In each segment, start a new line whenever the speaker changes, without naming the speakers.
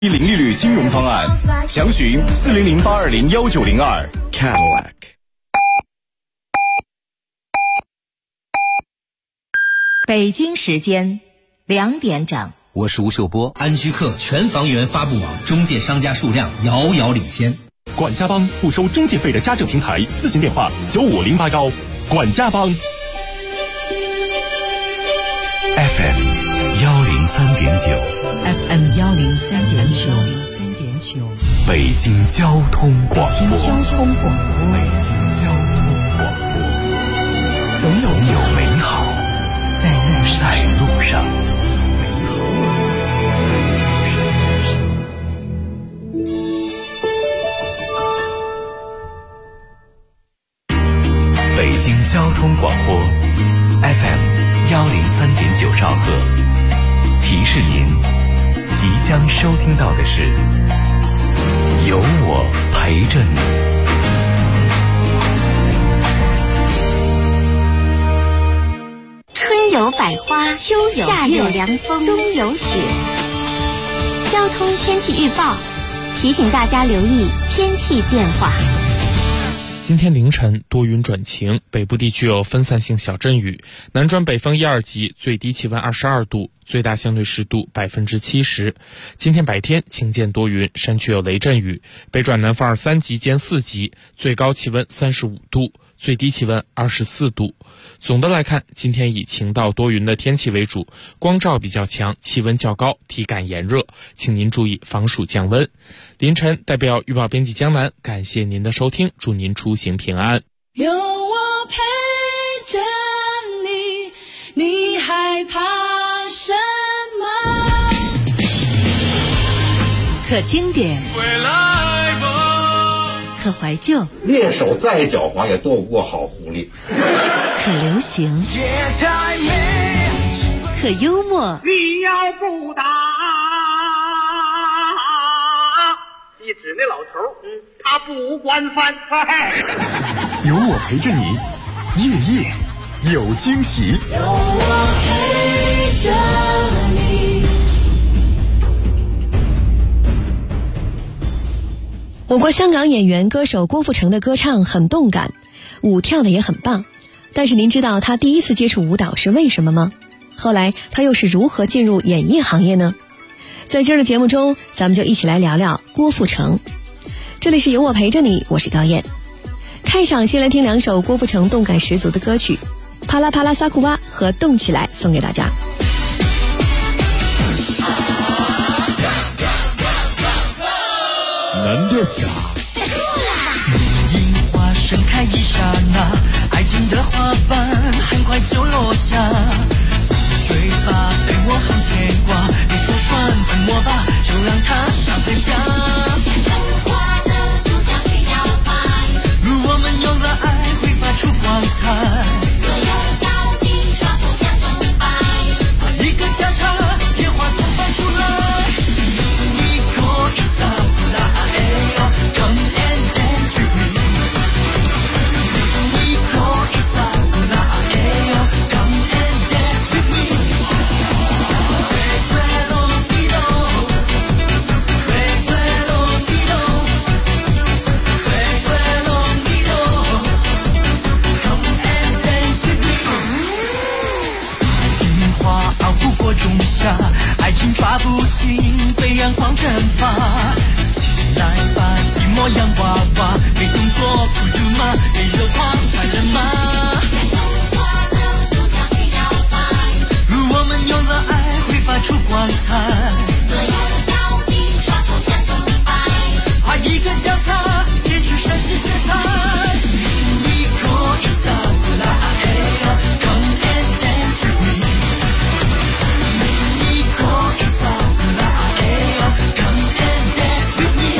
低零利率金融方案，详询400-820-1902 Cadillac。
北京时间2点整，
我是吴秀波。安居客全房源发布网中介商家数量遥遥领先。
管家帮不收中介费的家政平台，咨询电话95081。管家帮。
FM 103.9，FM
103.9，
北京交通广播，
北京交通广播，
总有美好在路上。北京交通广播 FM 103.9兆赫，提示您即将收听到的是有我陪着你。
春有百花，秋有夏有凉风，冬有雪。交通天气预报提醒大家留意天气变化。
今天凌晨多云转晴，北部地区有分散性小阵雨，南转北风1、2级，最低气温22度，最大相对湿度70%。今天白天晴间多云，山区有雷阵雨，北转南风2、3级兼4级，最高气温35度，最低气温24度。总的来看，今天以晴到多云的天气为主，光照比较强，气温较高，体感炎热，请您注意防暑降温。凌晨代表预报编辑江南，感谢您的收听，祝您出行平安。
有我陪着你，你害怕什么？
可经典，可怀旧，
猎手再狡猾也斗不过好狐狸。
可流行，可幽默。
你要不打，一指那老头，他不管饭。
有我陪着你，夜夜有惊喜。
有我陪着你。
我国香港演员歌手郭富城的歌唱很动感，舞跳的也很棒。但是您知道他第一次接触舞蹈是为什么吗？后来他又是如何进入演艺行业呢？在今儿的节目中，咱们就一起来聊聊郭富城。这里是有我陪着你，我是高燕。开场先来听2首郭富城动感十足的歌曲，啪啦啪啦萨库哇和动起来送给大家。
南迪斯卡。
樱花盛开一刹那，爱情的花瓣很快就落下，追吧对我很牵挂，别再拴紧我吧，就让它上回家。生活的主角去摇摆，如我们有了爱会发出光彩，所有高低双手相崇拜，把一个交叉野花都放出来，一口一撒不拉哎呦 come and dance with me， 一口一撒不拉哎呦 come and dance with me， 樱花熬不过仲夏，爱情抓不紧被阳光蒸发，起来吧寂寞洋娃娃，没动作不嘟吗？没热狂快乐吗？如我们有了爱会发出光彩，所有高低双手相崇拜，画一个交叉点出神奇色彩，一口一撒不拉哎呦 come and dance with me， 一口一撒不拉哎呦 come and dance with me，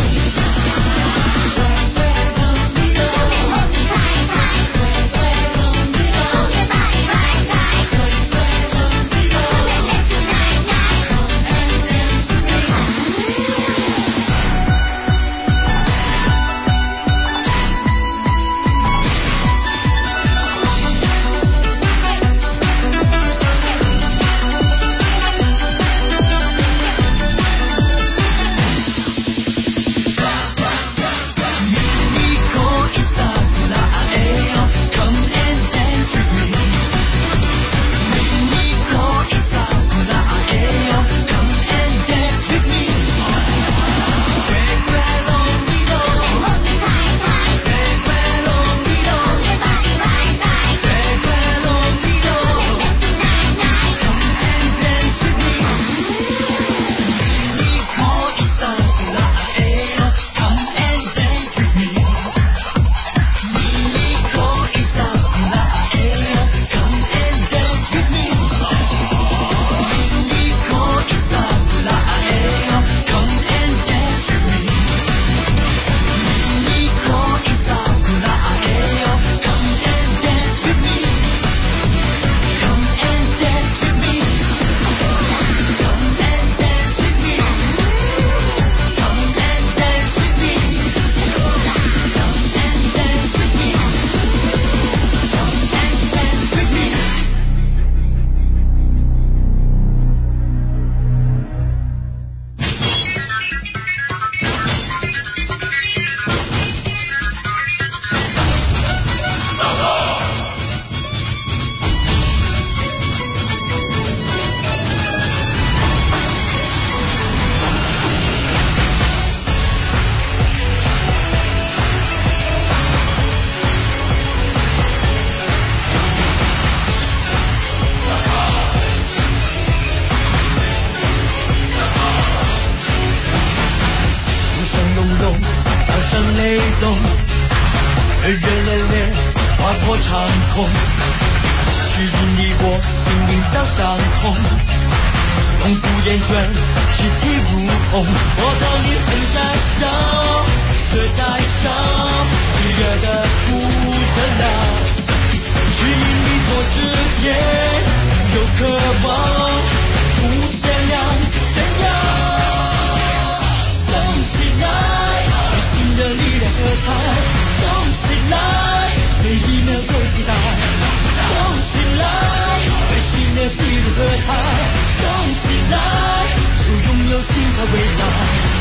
雷动，热烈烈划破长空，指引你我心灵交相通，永不厌倦，士气如虹。我的灵魂在烧，血在烧，热得不得了。指引你我之间有渴望，无限量炫耀。动起来，为新的力量喝彩！动起来，每一秒都期待！动起来，为新的纪录喝彩！动起来，就拥有精彩未来。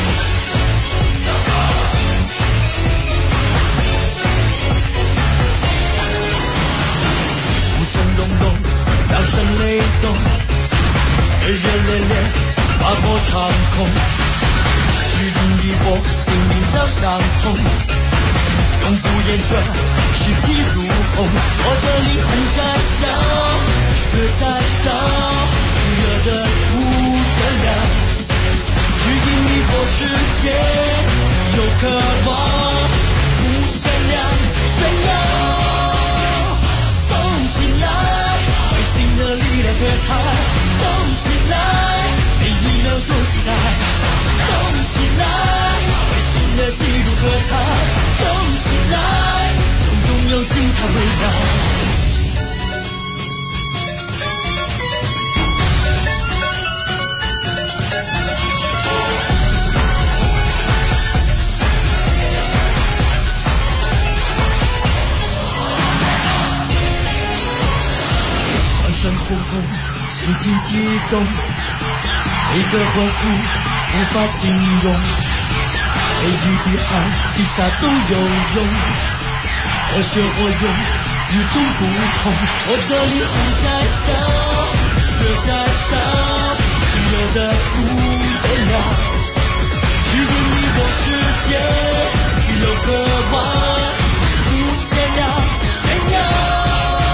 鼓声隆隆，掌声雷动，热烈烈划破长空，指引你我心灵交相通，永不厌倦，士气如虹。我的灵魂在烧，血在烧，热得不得了。指引你我之间有渴望，无限量炫耀。动起来，为新的力量喝彩！动起来，每一秒都期待！动起来，为新的纪录喝彩！动起来，就拥有精彩未来。欢声呼呼，心情激动，每个欢呼无法形容，每一滴汗滴下都有用，热血火涌，与众不同。我的灵魂在烧，血在烧，热得不得了。指引你我之间有渴望，无限量炫耀。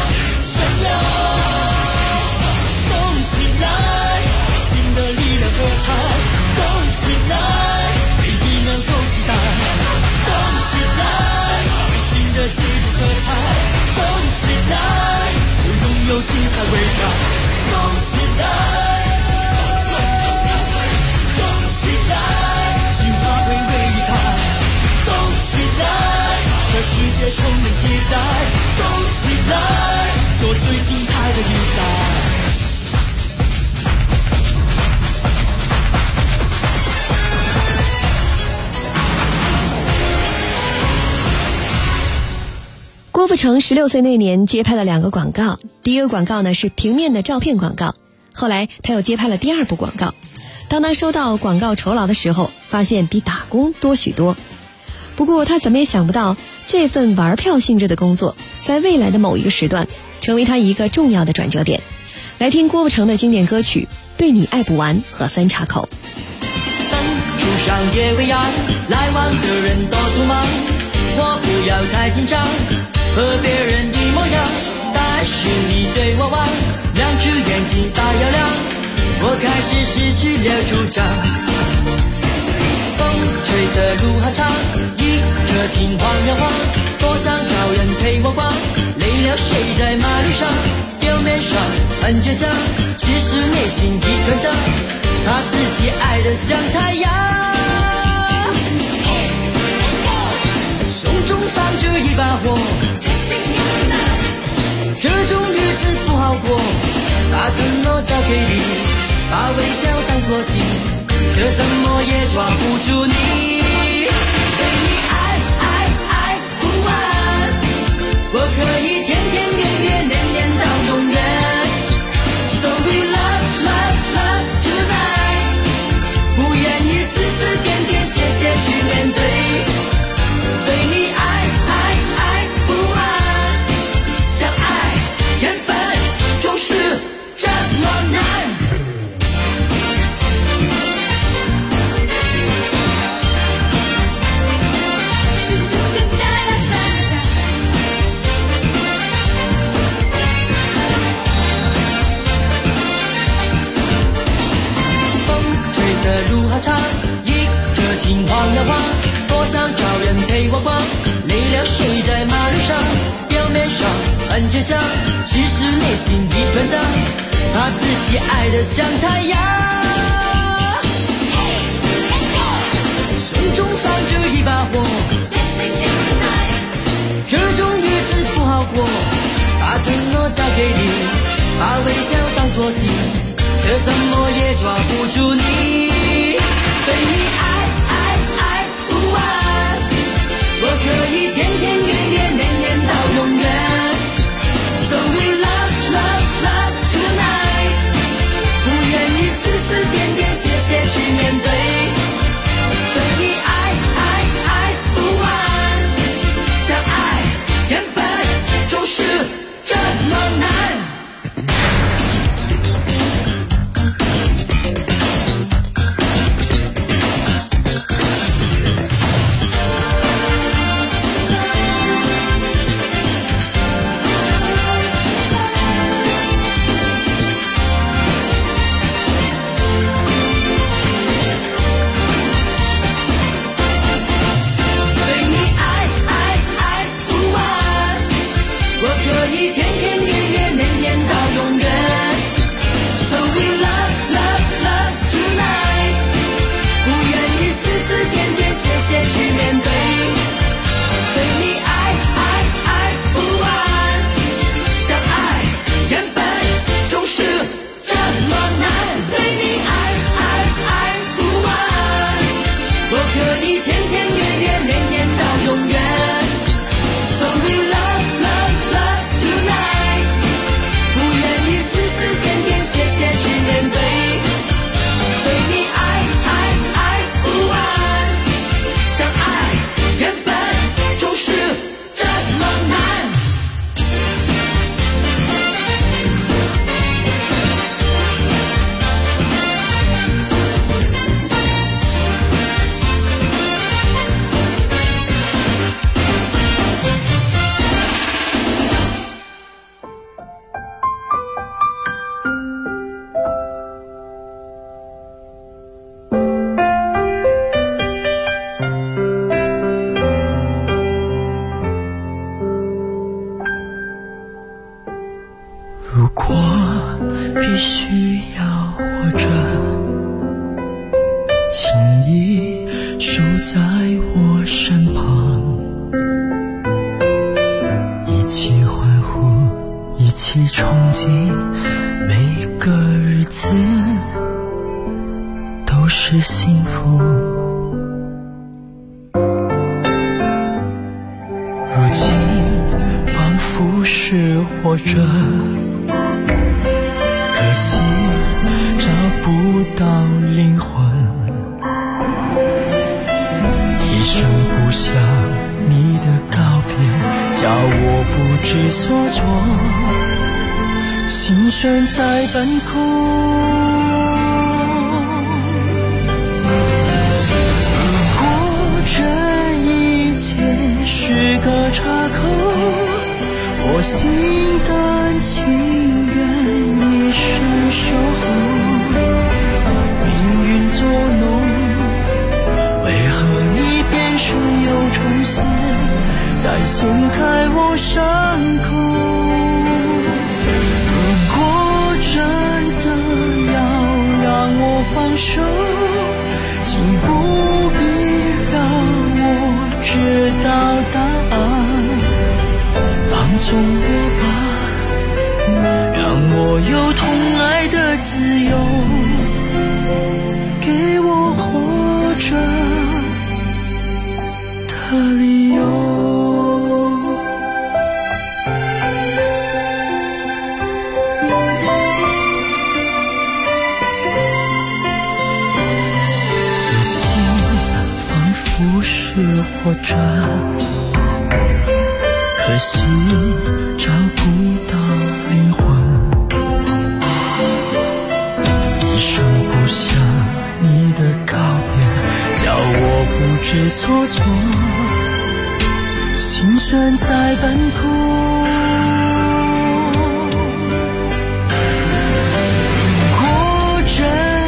喝彩，动起来，每一秒都期待。动起来，为新的纪录喝彩。动起来，就拥有精彩未来。动起来，动起来，心花会为你开。动起来，这世界充满期待。动起来，做最精彩的一代。
郭富城16岁那年接拍了2个广告，第一个广告呢是平面的照片广告，后来他又接拍了第2部广告。当他收到广告酬劳的时候，发现比打工多许多。不过他怎么也想不到，这份玩票性质的工作在未来的某一个时段成为他一个重要的转折点。来听郭富城的经典歌曲《对你爱不完》和《三岔口》。
树上也未央，来往的人都匆忙，我不要太紧张，和别人一模样，但是你对我望，两只眼睛大又亮，我开始失去了主张。风吹的路好长，一颗心晃呀晃，多想找人陪我逛，累了睡在马路上，表面上很倔强，其实内心一团糟，他自己爱得像太阳，胸中藏着一把火，这种日子不好过，把承诺交给你，把微笑当作信，这怎么也抓不住你，对你爱不完，我可以天天天天年年到永远， So we love tonight， 不愿意丝丝点点谢谢去面对，对你爱不完，相爱原本就是这么难。风吹的路好长，一颗心晃呀晃，多想找人陪陪我逛，累了睡在马路上，表面上很倔强，其实内心一团糟，他自己爱得像太阳。胸中藏着一把火，这种日子不好过，把承诺交给你，把微笑当作信，却怎么也抓不住你。对你爱不完，我可以天天月月年年到永远。So we love tonight， 不愿意丝丝点点谢谢去面对。对你爱不完，相爱原本就是这么难。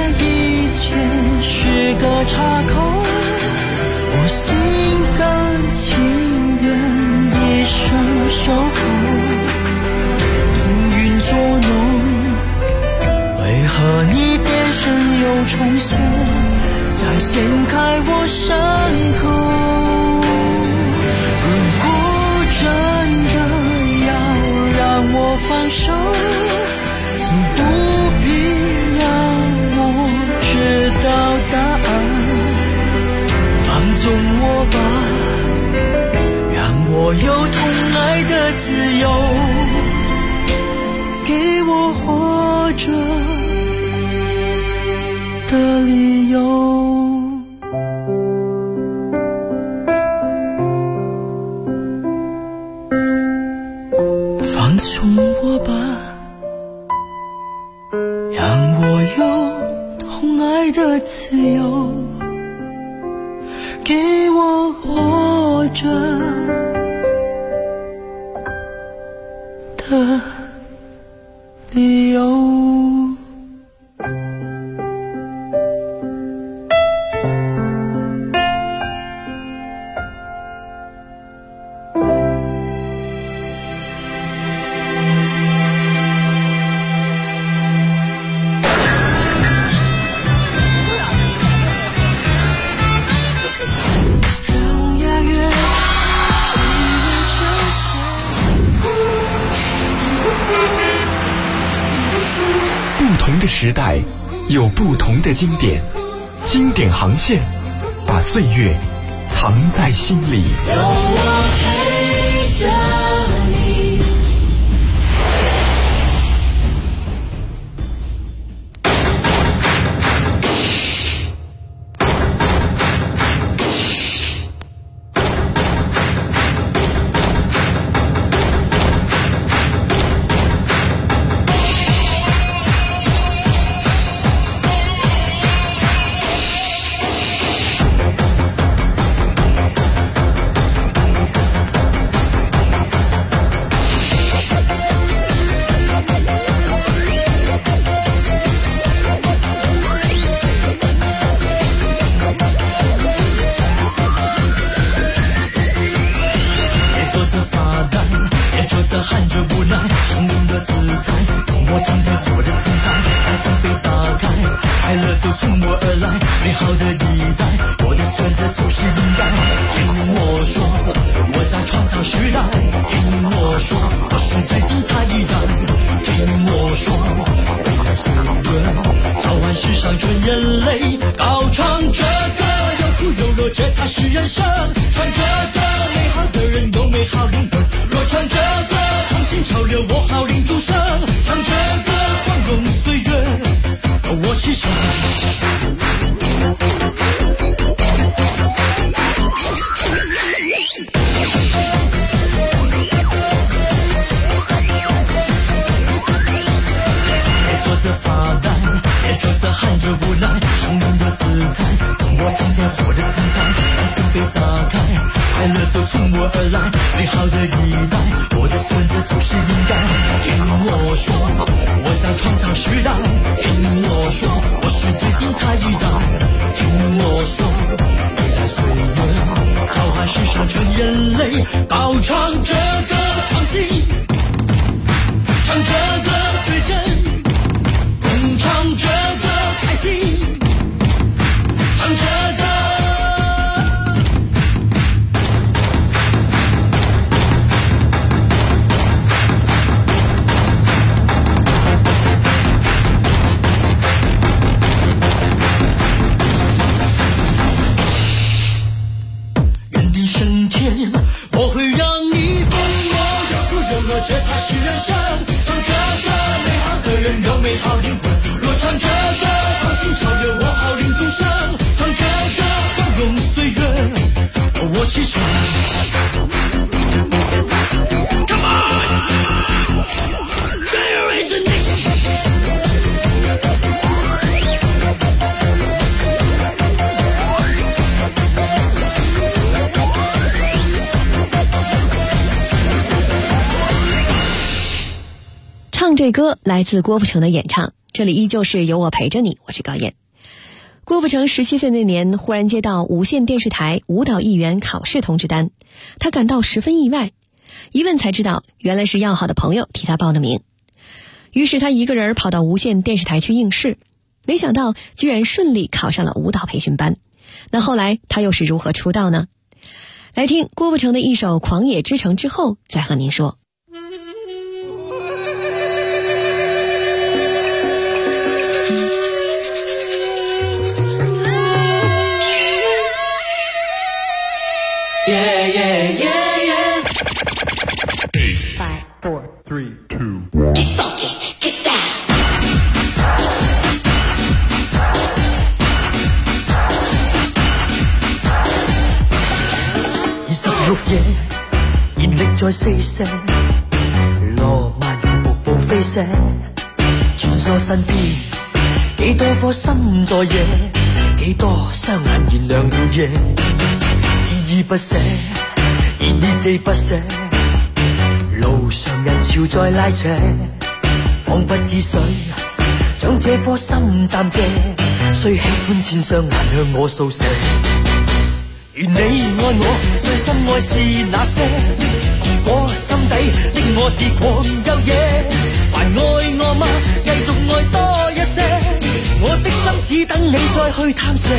是个岔口，我心甘情愿一生守候，命运捉弄，为何你变身又重现，再掀开我伤口？如果真的要让我放手，请不必让我知道答案，放纵我吧，让我有痛爱的自由，给我活着的理由。放纵我吧，让我有痛爱的自由，给我活着的理由。
不同的时代有不同的经典，经典航线把岁月藏在心里。
有我陪着你。
唱这歌来自郭富城的演唱，这里依旧是有我陪着你，我是高燕。 郭富城17岁那年忽然接到无线电视台舞蹈艺员考试通知单，他感到十分意外，一问才知道原来是要好的朋友替他报的名。于是他一个人跑到无线电视台去应试，没想到居然顺利考上了舞蹈培训班。那后来他又是如何出道呢？来听郭富城的一首《狂野之城》之后再和您说。
Yeah, yeah, yeah, yeah.
5, 4, 3, 2, 1. Get funky, get down.
26夜，熱力在四射，羅曼如瀑布飛瀉，穿梭身邊，幾多顆心在野，幾多雙眼燃亮了夜。依依不捨，熱熱地不捨，路上人潮在拉扯，彷彿知誰將這顆心暫借，雖喜歡千雙眼向我掃射。願你愛我，最深愛是那些，如果心底的我是狂又野，還愛我嗎？繼續愛多一些，我的心只等你再去探射。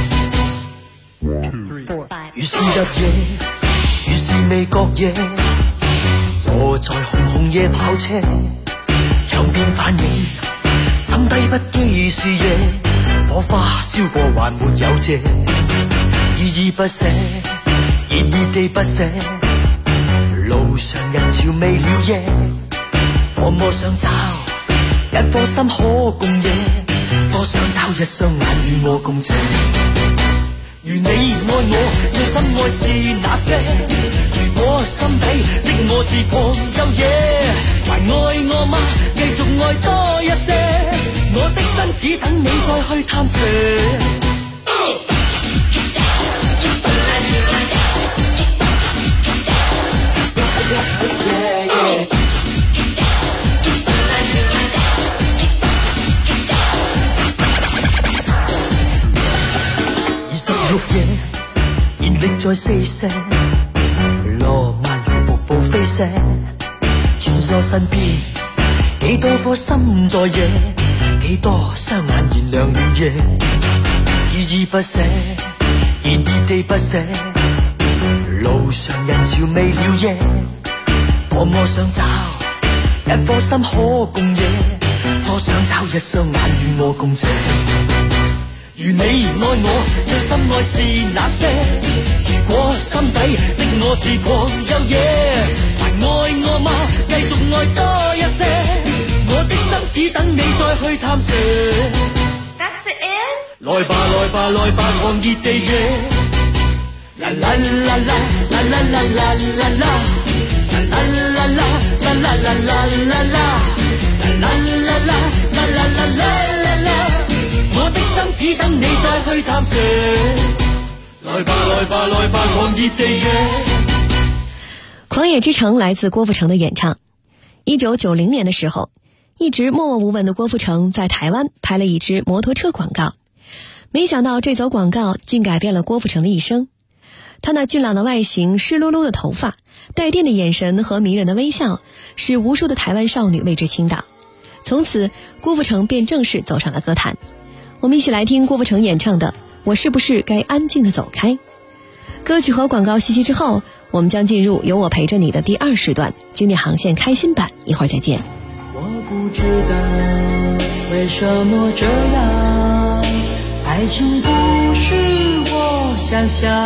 於是入夜，於是未覺夜，坐在紅紅夜跑車，唱片反映，心底不羈是夜，火花燒過還沒有謝，依依不捨，熱熱地不捨，路上人潮未了夜，多麼想找一顆心可共夜，多想找一雙眼與我共情。如你愛我，最深愛是那些，如果心底的我是狂又野，還愛我嗎？繼續愛多一些，我的心只等你再去探射。26夜，熱力在四射，羅曼如瀑布飛瀉，穿梭身邊，幾多顆心在野，幾多雙眼燃亮了夜，依依不捨，熱熱地不捨，路上人潮未了夜，多麼想找一顆心可共夜，多想找一雙眼與我共情。如你愛我，最深愛是那些，如果心底的我是狂又野，還愛我嗎？繼續愛多一些，我的心只等你再去探射。That's the end。來吧來吧來吧，狂熱地野，啦啦啦啦啦啦啦啦啦啦，啦啦啦啦啦啦啦啦啦啦，啦啦啦啦啦啦啦啦，我的心只等你再去探射。來吧來吧來吧，狂熱地野。
狂野之城來自郭富城的演唱。1990年的時候，一直默默無聞的郭富城在台灣拍了一支摩托車廣告，沒想到這則廣告竟改變了郭富城的一生。他那俊朗的外形，濕漉漉的頭髮，帶電的眼神和迷人的微笑，使無數的台灣少女為之傾倒。從此，郭富城便正式走上了歌壇。我們一起來聽郭富城演唱的《我是不是該安靜地走開》。歌曲和廣告息息之後，我們將進入有我陪着你的第2時段經典航線開心版，一會兒再見。
我不知道為什麼這樣，愛情不是我想象，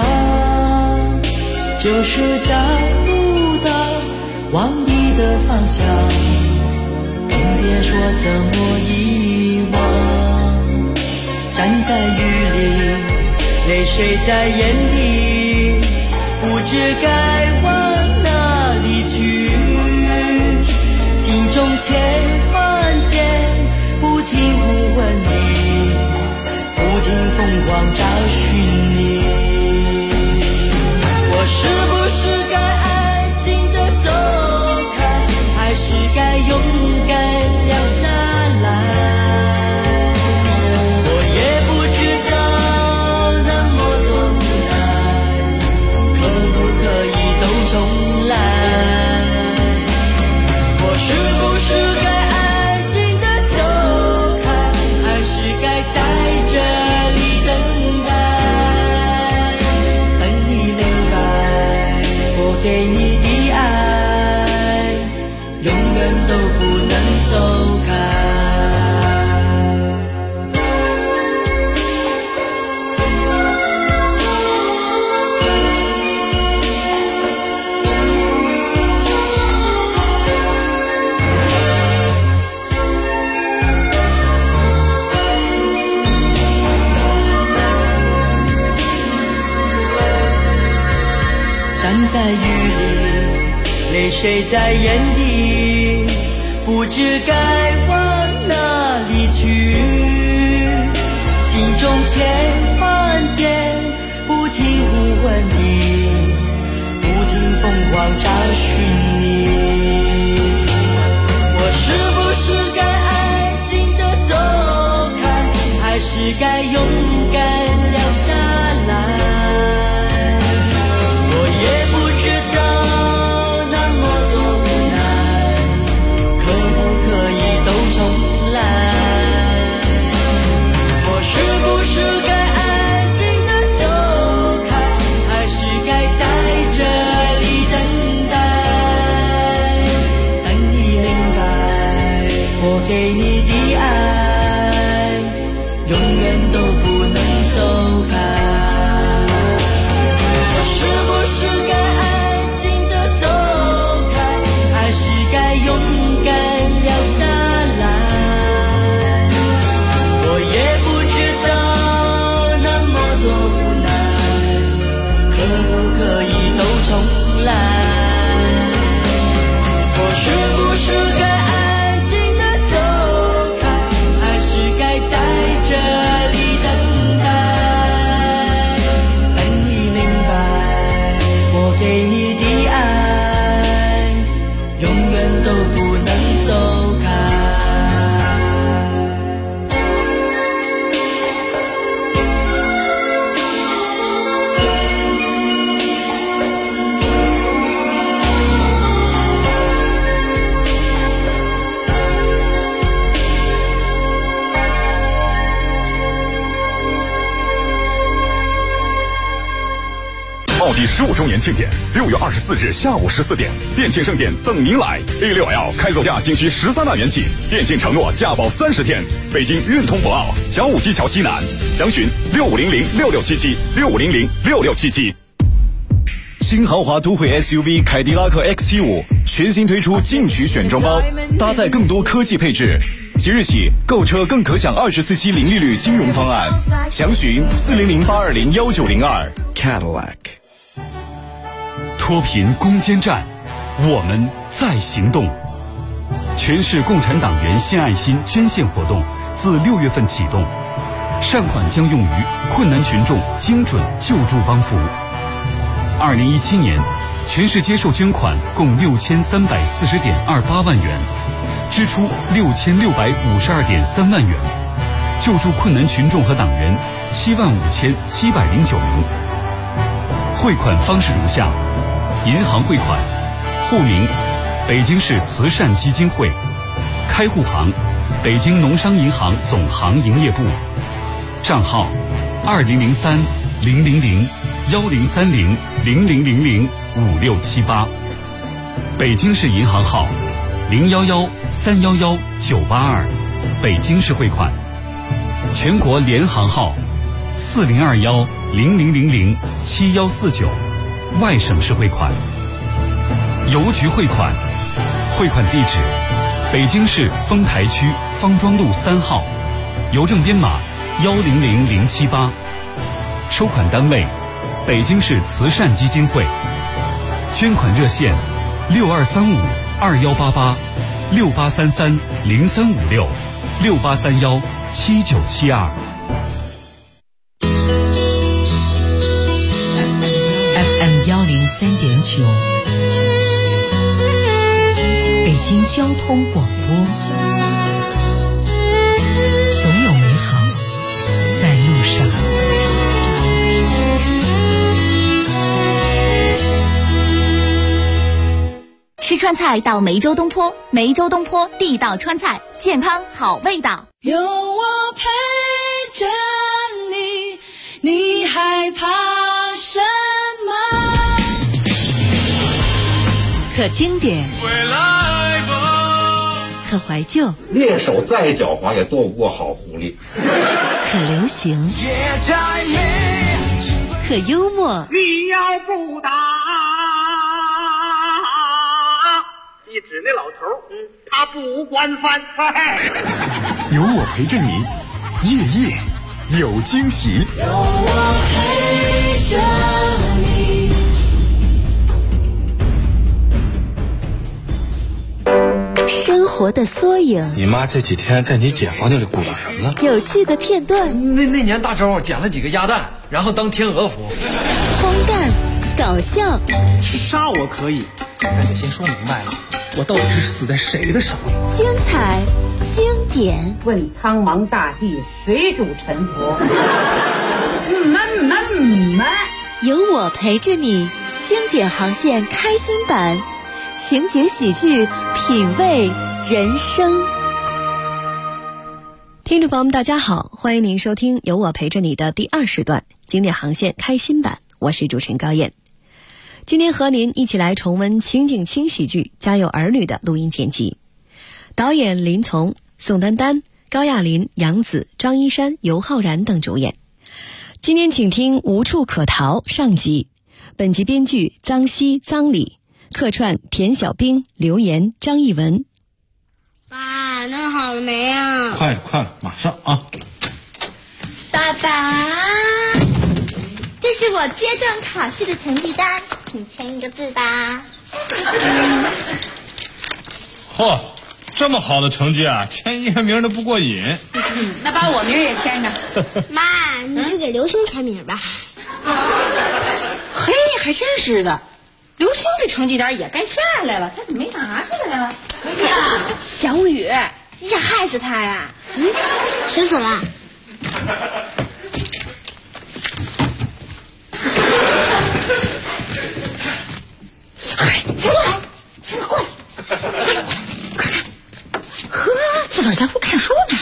就是找不到往你的方向，更別說怎麼遺忘，站在雨裡，淚水在眼底，不知該往哪裡去，心中千萬遍不停呼喚你，不停瘋狂找尋你。我是不是該安靜地走開，還是該勇敢留下來？我也不知道给你的爱永远都不能走开。站在雨里，泪水在眼底，不知该往哪里去，心中千万遍不停呼唤你，不停疯狂找寻你。我是不是该安静地走开，还是该勇敢留下来？也不知道那么多无奈，可不可以都重来？我是不是该安静地走开，还是该在这里等待？等你明白，我给你的爱永远都不能走开。是不是该安静地走开，还是该勇敢留下来？我也不知道那么多无奈，可不可以都重来？我是不是该安静地走开，还是该在这里等待？等你明白，我给你的爱永远都不能走开。
奥迪15周年庆典，6月24日下午14点，电信盛典等您来。A6L 开走价仅需13万元起，电信承诺价保30天。北京运通博奥小武基桥西南，详询65006677，65006677。
新豪华都会 SUV 凯迪拉克 XT5全新推出进取选装包，搭载更多科技配置。即日起购车更可享24期零利率金融方案，详询40082019002 Cadillac。
脱贫攻坚战，我们在行动。全市共产党员献爱心捐献活动自6月份启动，善款将用于困难群众精准救助帮扶。2017年，全市接受捐款共6340.28万元，支出6652.3万元，救助困难群众和党员75709名。汇款方式如下：银行汇款，户名北京市慈善基金会，开户行北京农商银行总行营业部，账号20030010300000005678，北京市银行号011311982，北京市汇款，全国联行号402100007149，外省市汇款。邮局汇款，汇款地址北京市丰台区方庄路3号，邮政编码100078，收款单位北京市慈善基金会，捐款热线6235-2833-0356-6831-7972。
FM 103.9，北京交通广播，总有美好在路上。
吃川菜到梅州东坡，梅州东坡地道川菜，健康好味道。
有我陪着你，你害怕什么？
可经典，可怀旧，
猎手再狡猾也躲不过好狐狸。
可流行，可幽默。
你要不打，一指那老头，他不惯犯。
有我陪着你，夜夜有惊喜。
有我陪着你。
生活的缩影，
你妈这几天在你姐房间里鼓捣什么了？
有趣的片段。
那年大周捡了几个鸭蛋，然后当天鹅服。
荒诞，搞笑。
杀我可以，但得先说明白了，我到底是死在谁的手里？
精彩，经典。
问苍茫大地，谁主沉浮？
有我陪着你，经典航线开心版。情景喜剧，品味人生。
听众朋友们大家好，欢迎您收听有我陪着你的第2时段经典航线开心版，我是主持人高燕。今天和您一起来重温情景轻喜剧《家有儿女》的录音剪辑，导演林从、宋丹丹、高亚麟、杨紫、张一山、尤浩然等主演。今天请听无处可逃上集，本集编剧臧希、臧礼，客串田小兵、刘岩、张艺文。
爸，弄好了没啊？
快了，马上啊！
爸爸，这是我阶段考试的成绩单，请签一个字吧。
嚯，这么好的成绩啊，签一个名都不过瘾。
那把我名也签上。妈，你去给刘星签名吧。
嘿，还真是的。刘星这成绩单也该下来了，他怎么没拿出来了？
呀，小雨，你想害死他呀？谁死了？
过来，快看，呵，自个儿在屋看书呢。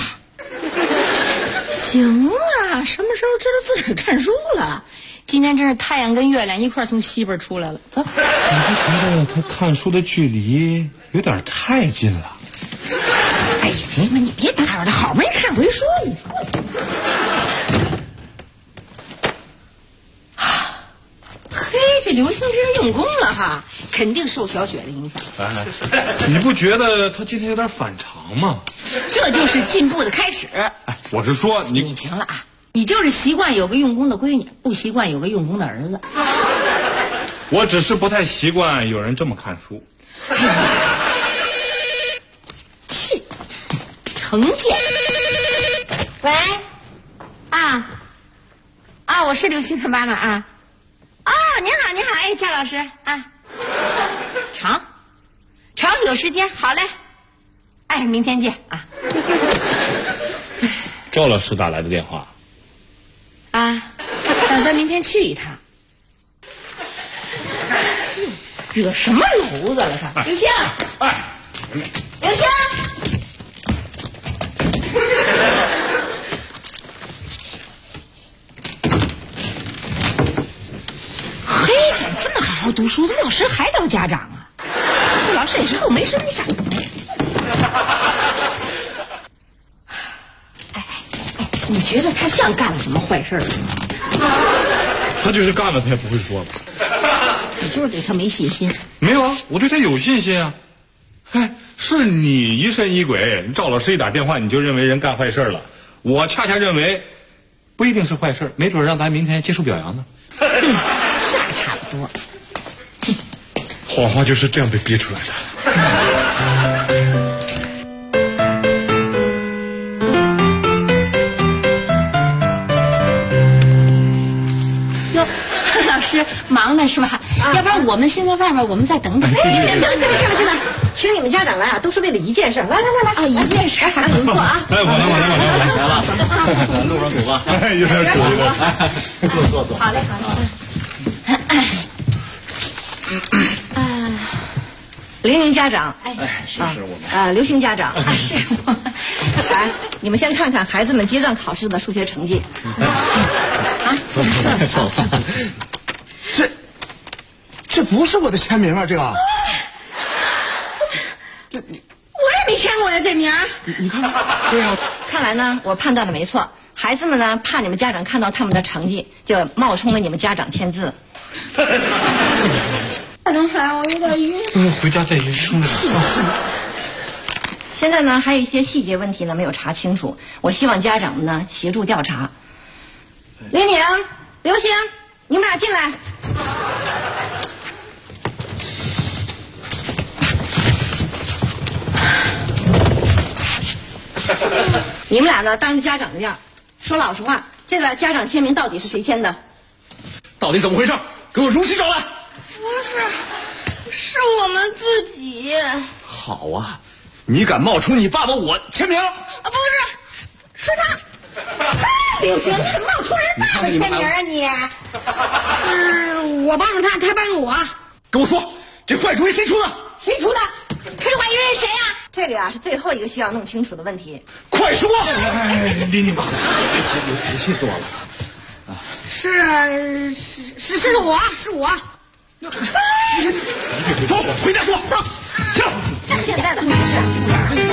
行啊，什么时候知道自个儿看书了？今天真是太阳跟月亮一块从西边出来了。走。
我觉得他看书的距离有点太近了。
哎呀，行了，你别打扰了，好不容易看回书，你过去。嘿，这刘星真是用功了哈，肯定受小雪的影响。
你不觉得他今天有点反常吗？
这就是进步的开始。
我是说
你行了啊。你就是习惯有个用功的闺女，不习惯有个用功的儿子。
我只是不太习惯有人这么看书。
去，成见。喂，我是刘星的妈妈啊。哦，您好，哎，赵老师啊。成，有时间，好嘞。哎，明天见啊。
赵老师打来的电话。
打算明天去一趟。惹什么娄子了他？刘星，刘星，嘿，怎么这么好好读书，怎么老师还找家长啊？这老师也是够没事没事。你觉得他像干了什么坏事吗？
他就是干了，他也不会说吧。
你就是对他没信心。
没有啊，我对他有信心啊。是你疑神疑鬼，赵老师一打电话你就认为人干坏事了，我恰恰认为不一定是坏事，没准让咱明天接受表扬呢。
这还差不多。
谎话就是这样被逼出来的。
老师忙呢是吧？要不然我们先在外面，我们再等等。
进来，请你们家长来啊，都是为了一件事。来啊，
一件事，你们坐啊。
我来了，路上走吧。有点走，坐。
好嘞。
林家长，
是我们。
刘星家长，
是我。
来，你们先看看孩子们阶段考试的数学成绩。
这不是我的签名啊，这个。
没签过呀这名儿。
你看，对呀。
看来呢，我判断的没错。孩子们呢，怕你们家长看到他们的成绩，就冒充了你们家长签字。
大男孩，我有点晕。
回家再晕。
现在呢，还有一些细节问题呢没有查清楚，我希望家长们呢协助调查。林宁、刘星，你们俩进来。你们俩呢，当着家长的面说老实话，这个家长签名到底是谁签的？
到底怎么回事？给我如实招来。
不是，是我们自己。
好啊，你敢冒充你爸爸我签名？
不是，是他。
刘星，你怎么冒充人爸爸签名啊你？
我帮着他，他帮着我。
跟我说，这坏主意谁出的？
谁出的？这个坏人是谁呀？这个呀是最后一个需要弄清楚的问题。
快说！
林你妈，
别气死我了！
是我。
走，回家说。走，去。
现在的还是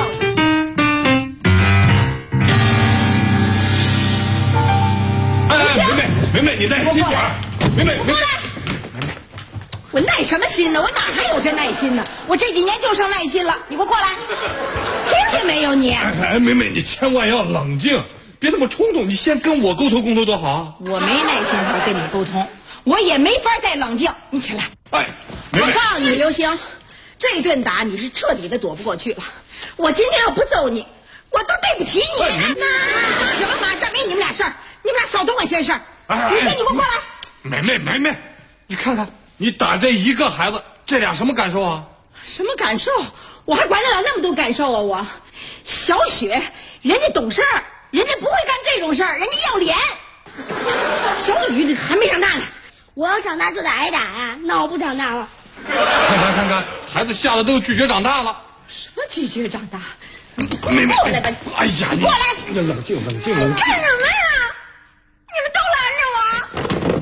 梅梅，你耐心点儿。梅梅，
过来。我耐什么心呢？我哪还有这耐心呢？我这几年就剩耐心了。你给我过来，听见没有你？
梅梅，你千万要冷静，别那么冲动。你先跟我沟通多好啊！
我没耐心才跟你沟通，我也没法再冷静。你起来。
梅梅，
我告诉你，刘星，这一顿打你是彻底的躲不过去了。我今天要不揍你，我都对不起你。妈什么妈？这没你们俩事儿，你们俩少懂我些事儿。刘星，你给我过来。
梅梅，你看看。你打这一个孩子，这俩什么感受啊？
什么感受？我还管得了那么多感受啊？我小雪，人家懂事儿，人家不会干这种事儿，人家要脸。小雨还没长大呢，
我要长大就得挨打呀，那我不长大了。
看，孩子吓得都拒绝长大了。
什么拒绝长大？
妹妹，
过来吧！
哎呀，
你过来！
冷静。
干什么呀？你们都拦着我！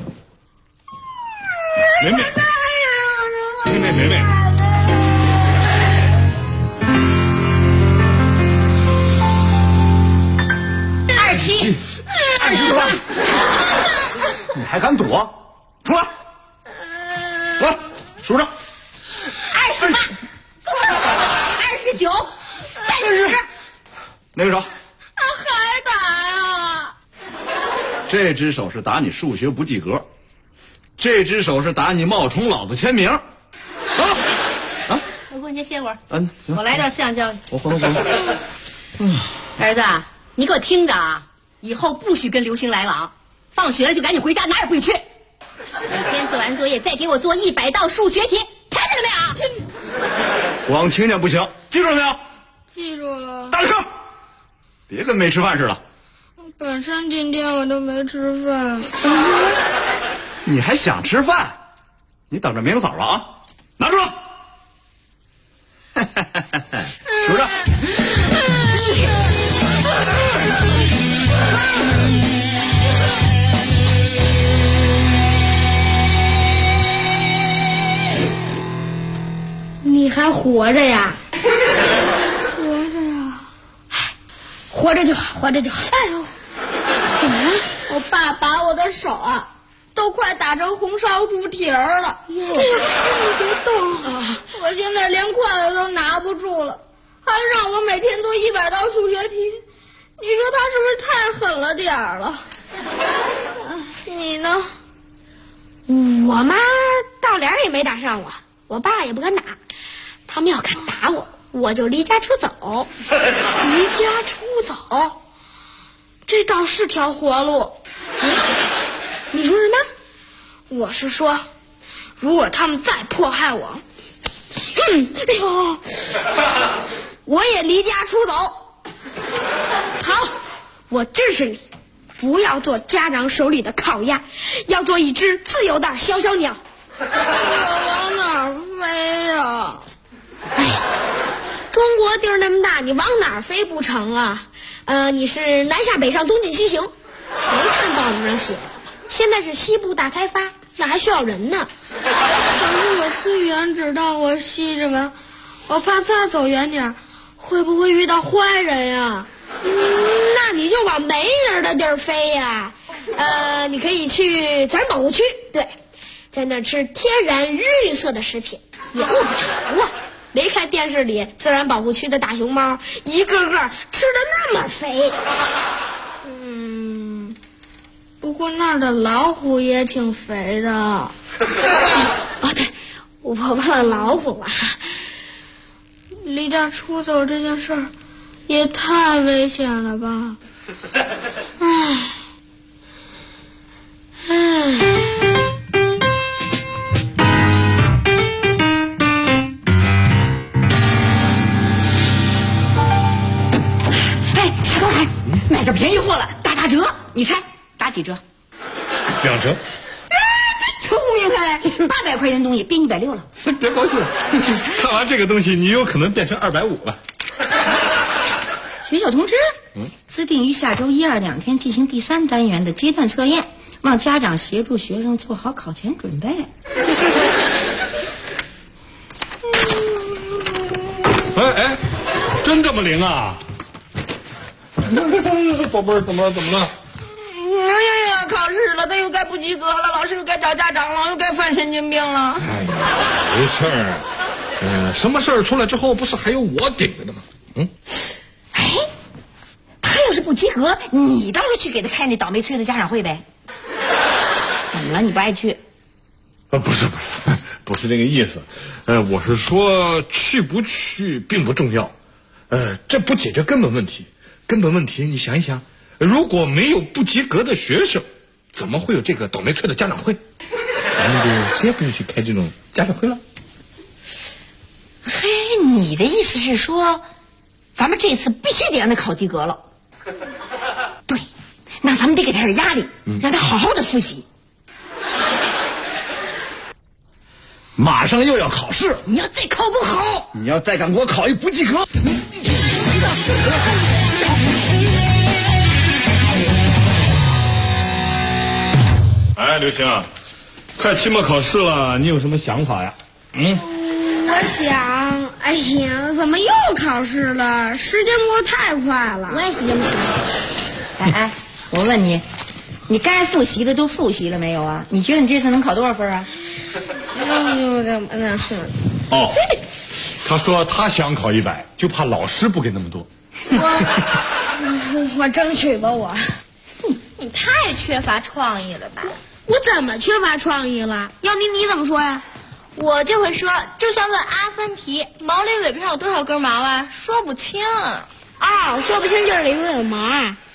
梅梅，
28，你还敢躲？出来，来数上。
28、29、30。
那个手。
还打呀？
这只手是打你数学不及格。这只手是打你冒充老子签名，
我给你歇会儿。
我
来段思想教育。
我活动。
儿子，你给我听着啊，以后不许跟刘星来往，放学了就赶紧回家，哪儿也不许去。每天做完作业再给我做100道数学题，听见了没有？
光听见不行，记住了没有？
记住了。
大声，别跟没吃饭似的。
本身今天我都没吃饭。
你还想吃饭？你等着明早了啊！拿住！数着。
你还活着呀？活着呀？
活着就好，活着就好。
哎呦，怎么了？我爸把我的手啊都快打成红烧猪蹄儿了。哎呀，你别动啊！我现在连筷子都拿不住了，还让我每天做100道数学题，你说他是不是太狠了点儿了？你呢？
我妈到脸也没打上我，我爸也不敢打，他们要敢打我，我就离家出走。
离家出走，这倒是条活路。
你说什么？
我是说，如果他们再迫害我，哎呦，我也离家出走。
好，我支持你，不要做家长手里的烤鸭，要做一只自由的小小鸟。
我往哪儿飞呀？
哎，中国地儿那么大，你往哪儿飞不成啊？你是南下北上东进西行，没看报纸上写的吗？现在是西部大开发，那还需要人呢。
可是我最远只到我西这边，我怕再走远点， 会不会遇到坏人呀？那你就往没人的地儿飞呀。你可以去自然保护区，对，在那吃天然绿色的食品，也饿不着啊。没看电视里自然保护区的大熊猫一个个吃得那么肥。不过那儿的老虎也挺肥的。哦，对，我忘了老虎了。离家出走这件事儿也太危险了吧！
小东海，买着便宜货了，打折，你猜打几折
？2折。
聪明哎，800块钱东西变160了。
别高兴，看完这个东西，你有可能变成250了。
学校通知，自定于下周1、2两天进行第3单元的阶段测验，望家长协助学生做好考前准备。
哎，真这么灵啊？宝贝儿，怎么了？
呀，考试了，他又该不及格了，老师又该找家长了，又该犯神经病了。
哎呀，没事儿，什么事儿出来之后，不是还有我顶着的吗？
他要是不及格，你倒是去给他开那倒霉催的家长会呗。怎么了？你不爱去？
不是这个意思，我是说去不去并不重要，这不解决根本问题。根本问题你想一想，如果没有不及格的学生，怎么会有这个倒霉催的家长会？咱们就直接不用去开这种家长会了。
嘿，你的意思是说，咱们这次必须得让他考及格了？对，那咱们得给他点压力，让他好好的复习。
马上又要考试了，
你要再考不好，
你要再敢给我考一不及格，
哎，刘星，快期末考试了，你有什么想法呀？
我想，哎呀，怎么又考试了？时间过得太快了。
我也是这么想。哎，我问你，你该复习的都复习了没有啊？你觉得你这次能考多少分啊？
哦，他说他想考100，就怕老师不给那么多。
我争取吧，我。
你太缺乏创意了吧？
我怎么缺乏创意了？要你怎么说呀？
我就会说，就像问阿凡提，毛驴尾巴上有多少根毛啊？说不清。
说不清就是里头有毛。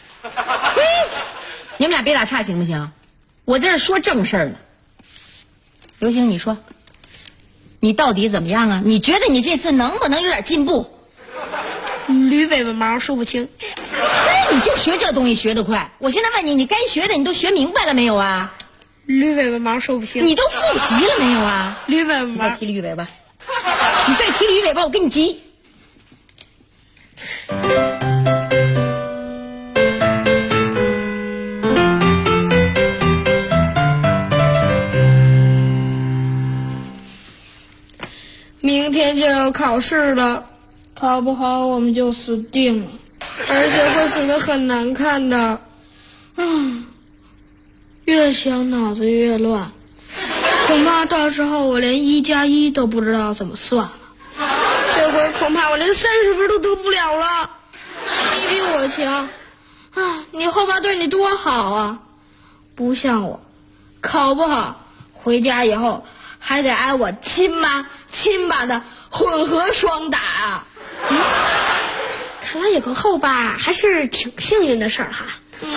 你们俩别打岔行不行？我在这说正事儿呢。刘星，你说，你到底怎么样啊？你觉得你这次能不能有点进步？
驴尾巴毛说不清。
你就学这东西学得快。我现在问你，你该学的你都学明白了没有啊？
驴尾巴毛说不清。
你都复习了没有啊？
驴尾巴毛。
你再提驴尾巴，你再提驴尾巴，我跟你急。
明天就要考试了，考不好我们就死定了，而且会死得很难看的。越想脑子越乱，恐怕到时候我连1+1都不知道怎么算了。这回恐怕我连30分都得不了了。你比我强，你后爸对你多好啊，不像我，考不好回家以后还得挨我亲妈的混合双打啊！看来有个后爸还是挺幸运的事儿哈。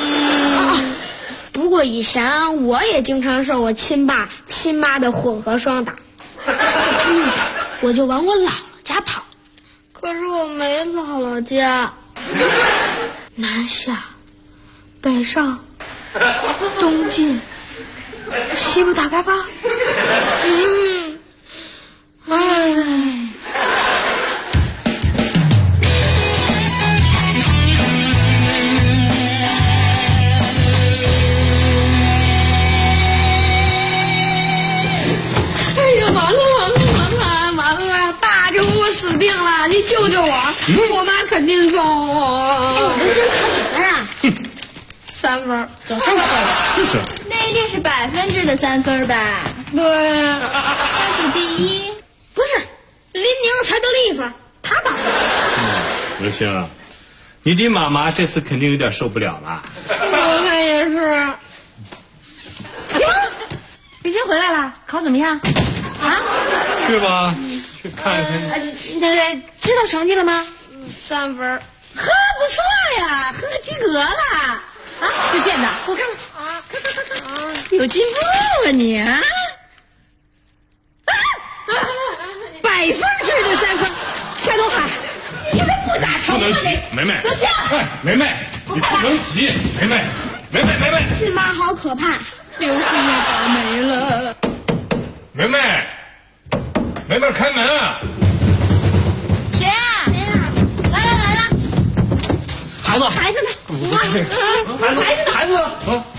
不过以前我也经常受我亲爸亲妈的混合双打，我就往我姥姥家跑。可是我没姥姥家，南下北上东进西部大开发。完了！大出死定了！你救救我！我妈肯定揍我。
刘星考几分啊
？3分，
总算错了。
就是。
那一定是100%的3分吧？
对。
他是第一。
不是，林宁才得了1分，他打的。
刘星啊，你的妈妈这次肯定有点受不了了。
我看也是。哟，李欣回来了，考怎么样？啊？
去吧，去看一看。
知道成绩了吗
？3分。
呵，不错呀，合及格了。啊，是这样的，我看看。啊，看，有进步啊你啊！100分制的3分，夏东海，你现在不咋成。
不能急，梅梅。
刘星，
哎，梅梅，你不能急，梅梅。
你妈好可怕。
刘星也倒霉了。
梅梅开门啊！
谁啊？来了。
孩子呢？孩子呢？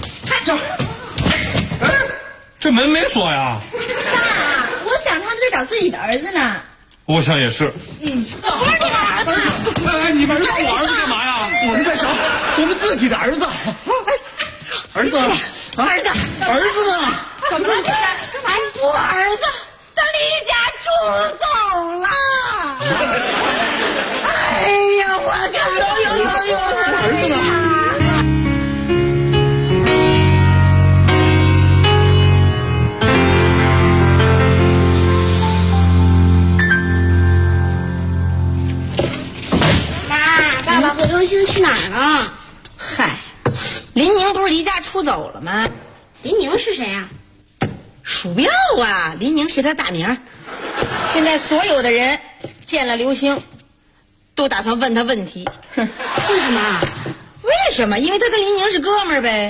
这门没锁呀。
爸，我想他们在找自己的儿子呢。
我想也是。
不是你的儿子。
哎，你们让我儿子干嘛呀？我们在找我们自己的儿子。儿子呢？
怎么了？我儿子他离家出走了。哎呀，我看有
儿子呢？
爸爸和刘星去哪儿了？
嗨，林宁不是离家出走了吗？
林宁是谁啊？
鼠标啊，林宁是他大名。现在所有的人见了刘星，都打算问他问题。哼，
为什么？
为什么？因为他跟林宁是哥们儿呗。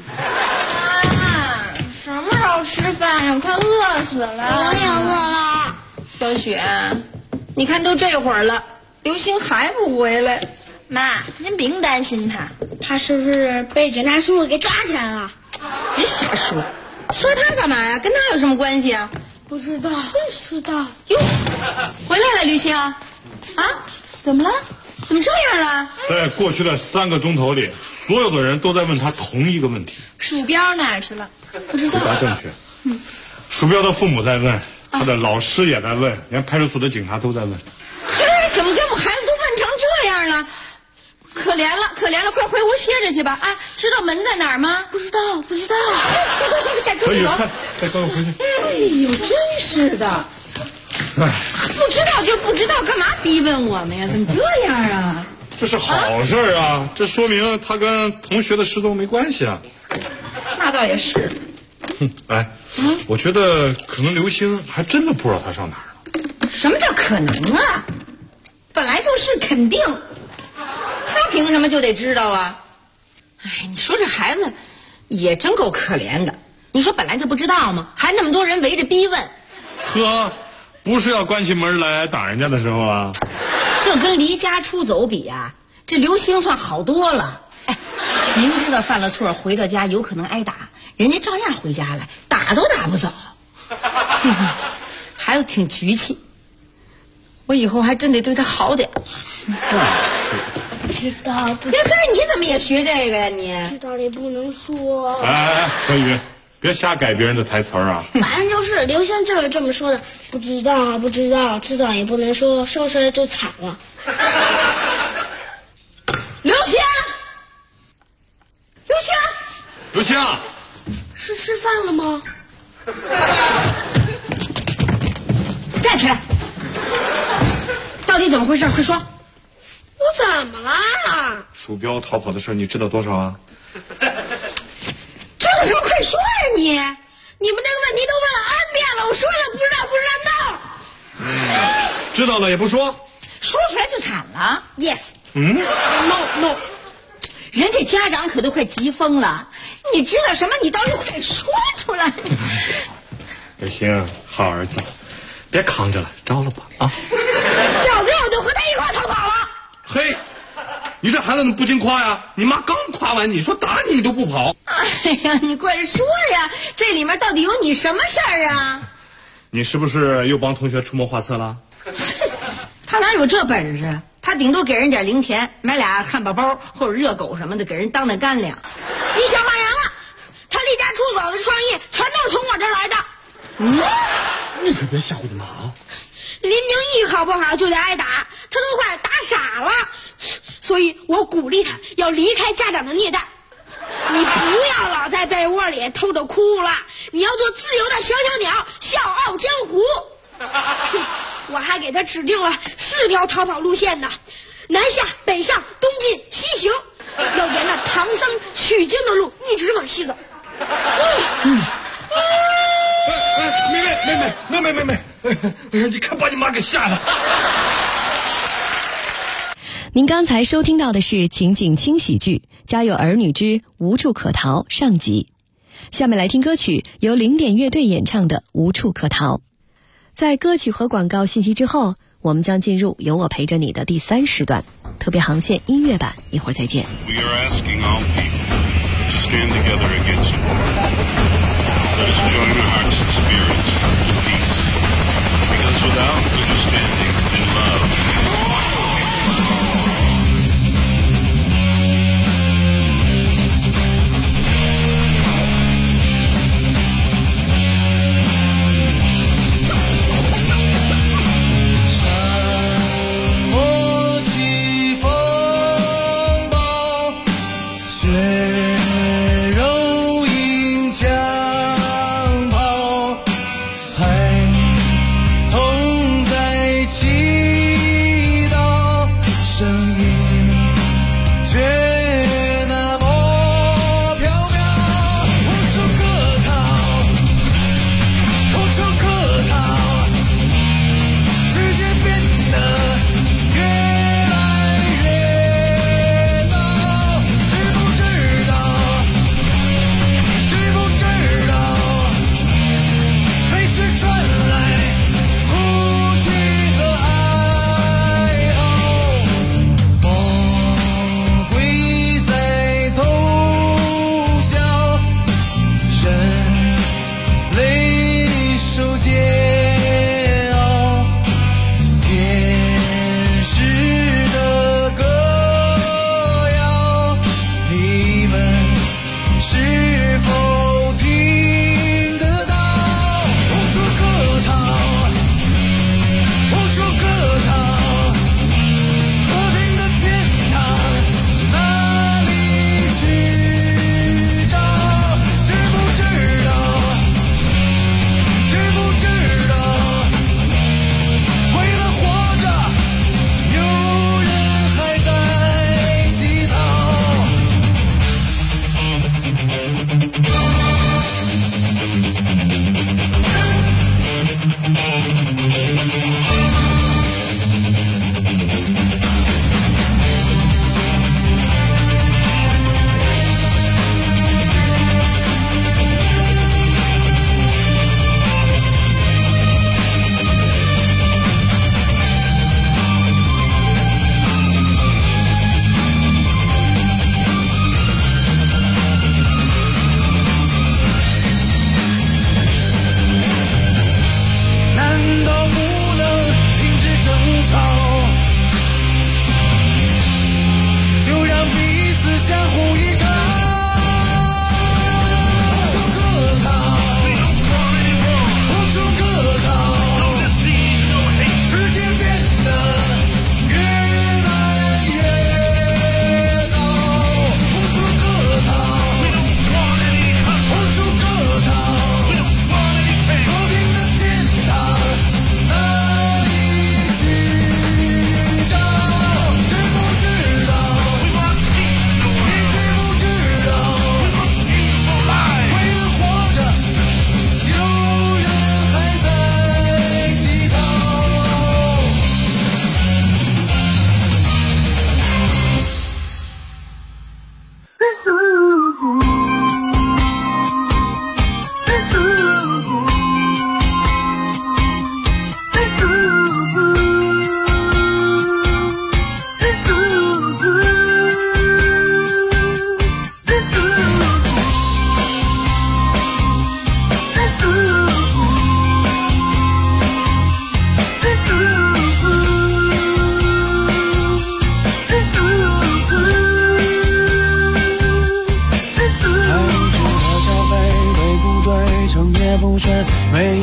妈，什么时候吃饭呀？快饿死了！我也饿了。
小雪，你看都这会儿了，刘星还不回来。
妈，您别担心他，他是不是被警察叔叔给抓起来了？
别瞎说，说他干嘛呀？跟他有什么关系啊？
不知道。
哟，回来了，刘星。啊？怎么了？怎么这样了？
在过去的3个钟头里，所有的人都在问他同一个问题：
鼠标哪儿去了？
不知道。
回答正确。鼠标的父母在问，他的老师也在问，连派出所的警察都在问。
怎么给我们孩子都问成这样了？可怜了，快回屋歇着去吧！啊，知道门在哪儿吗？
不知道。
快，
可以，快跟我回去。
哎呦，真是的！不知道就不知道，干嘛逼问我们呀？怎么这样啊？
这是好事啊！这说明他跟同学的失踪没关系啊。
那倒也是。
哎，我觉得可能刘星还真的不知道他上哪儿了。
什么叫可能啊？本来就是肯定。他凭什么就得知道啊？哎，你说这孩子也真够可怜的。你说本来就不知道吗？还那么多人围着逼问。
呵，不是要关起门来打人家的时候啊。
这跟离家出走比啊，这刘星算好多了。哎，明知道犯了错，回到家有可能挨打，人家照样回家来，打都打不走。孩子挺局气，我以后还真得对他好点。
知道。
你怎么也学这个呀你？
知道也不能说。
哎，何宇，别瞎改别人的台词啊！
反正就是刘星就是这么说的，不知道，知道也不能说，说出来就惨了。
刘星，
是吃饭了吗？
站起来！到底怎么回事？快说！
我怎么了？
鼠标逃跑的事你知道多少啊？
知道什么？快说呀你！你们这个问题都问了N遍了，我说了不知道。
知道了也不说，
说出来就惨了。Yes。
No。
人家家长可都快急疯了。你知道什么？你倒是快说出来。
刘星，好儿子，别扛着了，招了吧啊！
找不着我就和他一块逃跑了。
嘿，你这孩子怎么不经夸呀？你妈刚夸完你说打你都不跑。
哎呀，你快说呀！这里面到底有你什么事儿啊？
你是不是又帮同学出谋划策了？
他哪有这本事？他顶多给人点零钱，买俩汉堡包或者热狗什么的，给人当那干粮。
你想骂人了？他离家出走的创意全都是从我这儿来的。
你可别吓唬你妈啊！
林明义好不好就得挨打，他都快打傻了，所以我鼓励他要离开家长的虐待。你不要老在被窝里偷着哭了，你要做自由的小小鸟，笑傲江湖。我还给他指定了4条逃跑路线呢，南下、北上、东进、西行，要沿着唐僧取经的路一直往西走。
妹，你看把你妈给吓的。
您刚才收听到的是情景轻喜剧《家有儿女之无处可逃》上集。下面来听歌曲，由零点乐队演唱的《无处可逃》。在歌曲和广告信息之后，我们将进入有我陪着你的第3时段，特别航线音乐版，一会儿再见。
We are asking all people to stand together against war. Let us join our hearts and spirits in peace. Because without understanding and love,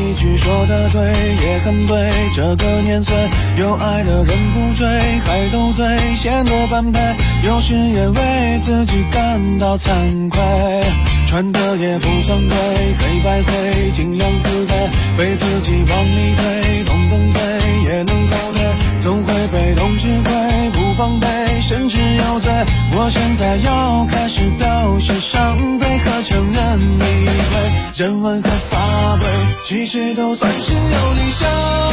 一句说得对，也很对。这个年岁，有爱的人不追，还斗嘴，显得般配。有时也为自己感到惭愧，穿的也不算贵，黑白灰，尽量自卑，被自己往里推，动动嘴也能后退，总会被动吃亏，不防备，甚至有罪。我现在要开始表示伤悲和承认理会，人文和法规，其实都算是有理想，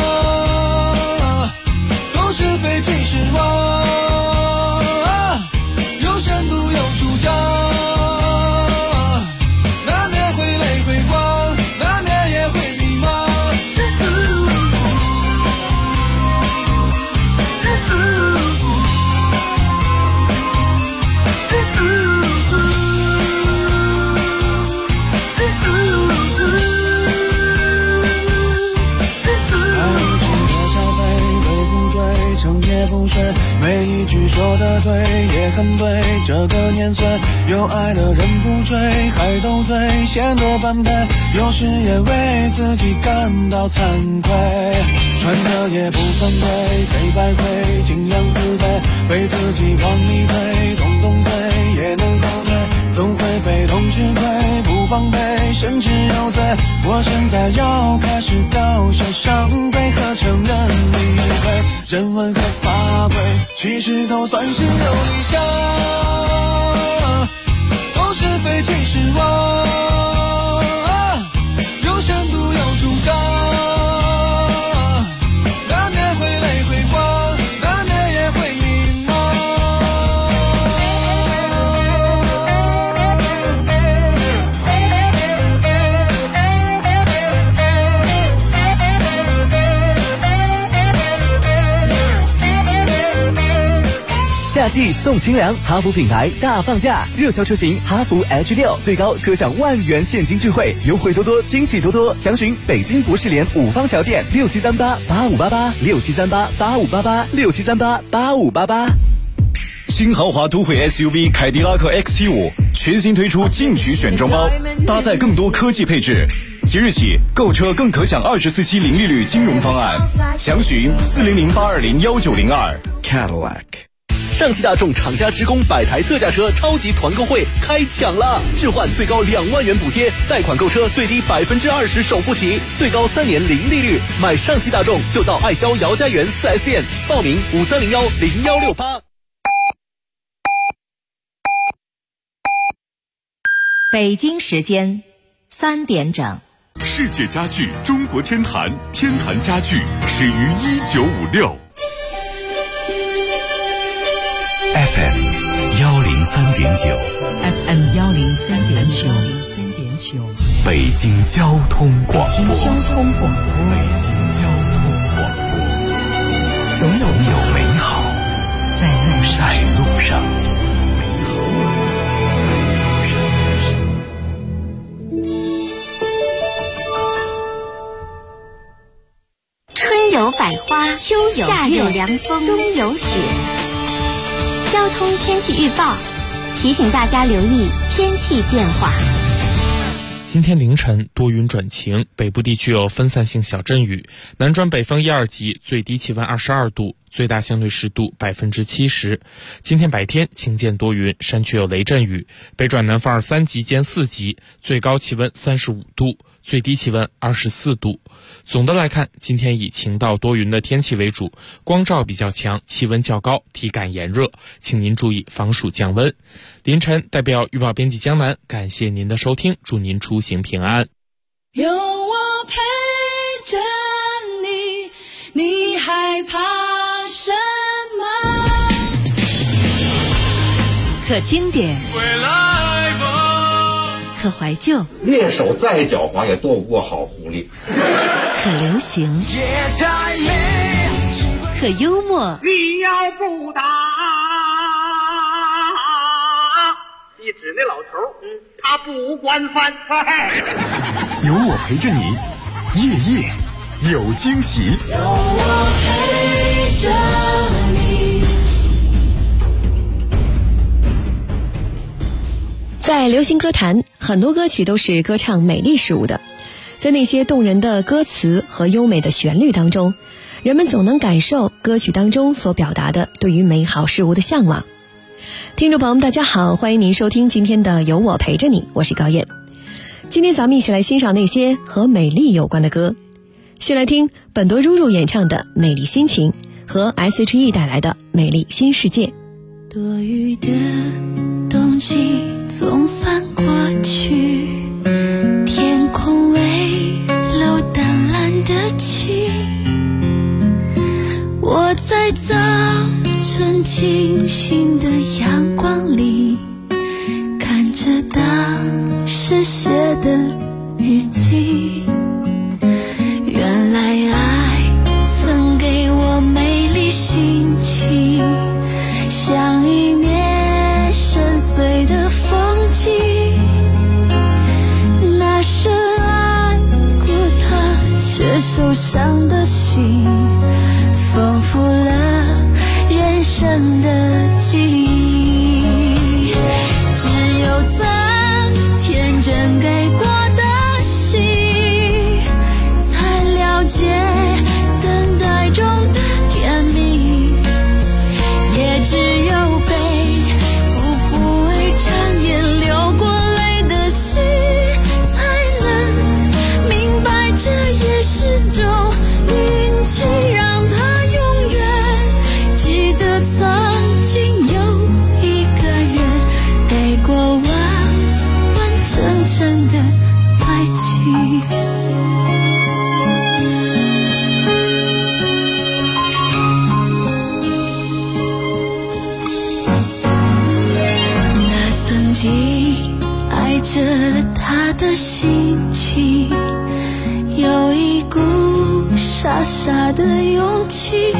都是非其实我，有深度有主张，难免会泪会光，难免也会迷茫。也不睡，每一句说得对，也很对。这个年岁，有爱的人不追，还斗嘴，显得般配。有时也为自己感到惭愧，穿的也不算贵，黑白灰，尽量自卑，被自己往里推，动动嘴也能后退，总会被动吃亏，不防备，甚至有罪。我现在要开始表示伤悲和承认理会，人文和法规，其实都算是有理想，都是非其实我，有深度有主张，难免会泪会光，难免也会迷茫。
夏季送清凉，哈弗品牌大放价，热销车型哈弗 H6 最高可享10000元现金钜惠，优惠多多，惊喜多多。详询北京博士联五方桥店67388588，67388588，67388588。
新豪华都会 SUV 凯迪拉克 XT5 全新推出进取选装包，搭载更多科技配置。即日起购车更可享24期零利率金融方案，详询40082019002 Cadillac。
上汽大众厂家职工100台特价车超级团购会开抢了，置换最高2万元补贴，贷款购车最低20%首付起，最高3年零利率。买上汽大众就到爱肖姚家园 4S 店，报名53010168。
北京时间3点整。
世界家具中国天坛，天坛家具始于1956。
FM 103.9
FM 103.9
北京交通广播，
北京交通广播，
总有美好在路上。
春有百花，秋有夏有凉风，冬有雪。交通天气预报提醒大家留意天气变化。
今天凌晨多云转晴，北部地区有分散性小阵雨，南转北风1、2级，最低气温22度，最大相对湿度70%。今天白天晴间多云，山区有雷阵雨，北转南风2、3级兼4级，最高气温35度，最低气温24度。总的来看，今天以晴到多云的天气为主，光照比较强，气温较高，体感炎热，请您注意防暑降温。凌晨代表预报编辑江南，感谢您的收听，祝您出行平安。
有我陪着你，你害怕什么？
可经典，可怀旧，
猎手再狡猾也躲不过好狐狸。
可流行，可幽默。
你要不打，一指那老头，他不惯犯。
有我陪着你，夜夜有惊喜。
有我陪着你。
在流行歌坛，很多歌曲都是歌唱美丽事物的。 在那些动人的歌词和优美的旋律当中，人们总能感受歌曲当中所表达的对于美好事物的向往。听众朋友们大家好，欢迎您收听今天的有我陪着你，我是高燕。今天咱们一起来欣赏那些和美丽有关的歌。先来听本多入入演唱的《美丽心情》和 S.H.E 带来的《美丽新世界》。
多余的冬季总算过去，天空微露淡蓝的晴，我在早晨清醒的阳光里看着当时写的日记，原来爱曾给我美丽心情，像一面深邃的风景。那深爱过他却受伤的心，丰富了人生的记忆。只有曾天真给过的心，才了解等待中的甜蜜，也只有被辜负为长夜流过泪的心，才能明白这也是种运气，让他永远记得曾经有一个人给过完完整整的爱情。那曾经爱着他的心情，有一股傻傻的勇气。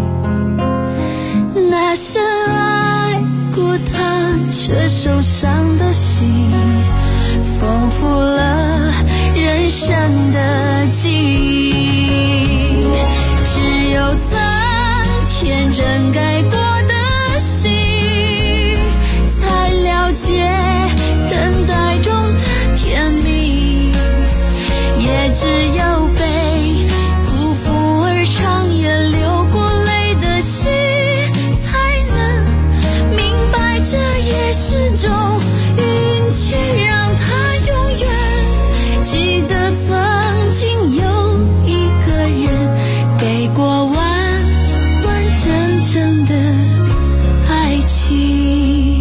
那深爱过他却受伤的心，丰富了人生的记忆。只有曾天真给过的心，才了解等待中的甜蜜，也只有被辜负而长夜流过泪的心，才能明白这也是种运气，让他永远记得曾经有一个人给过完完整整的爱情。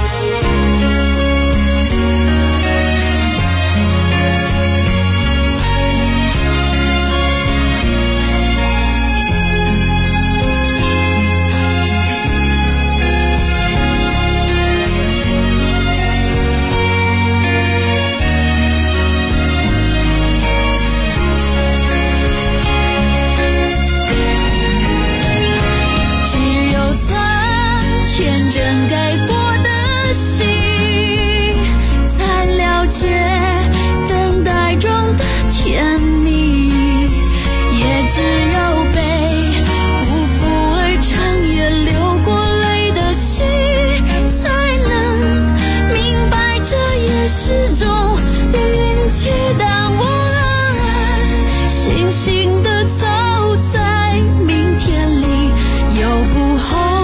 天真给过的心，才了解等待中的甜蜜，也只有被辜负而长夜流过泪的心，才能明白这也是种运气。当我怅怅地走在明天里，有不后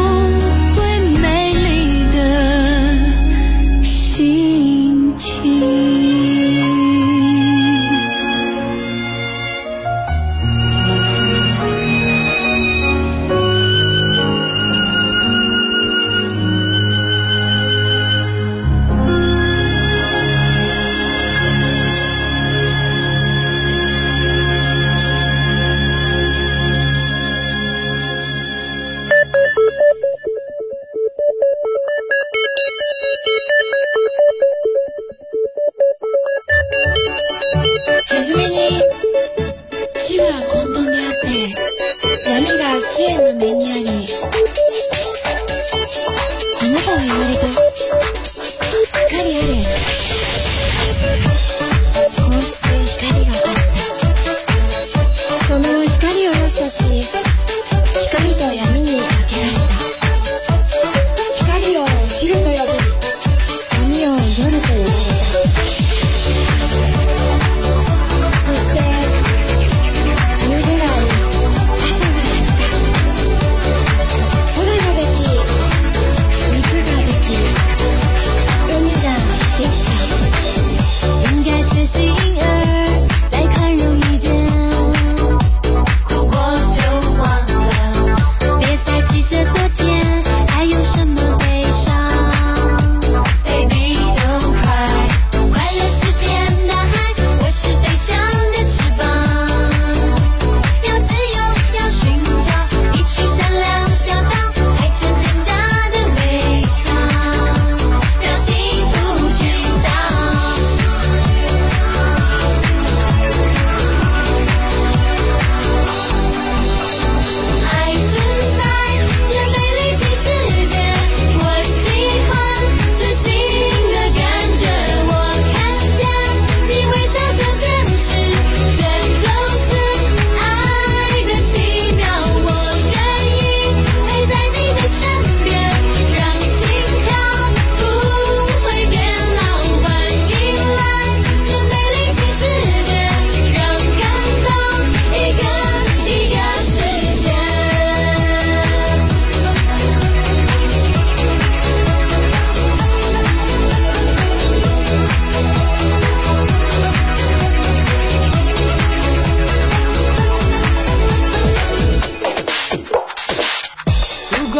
そ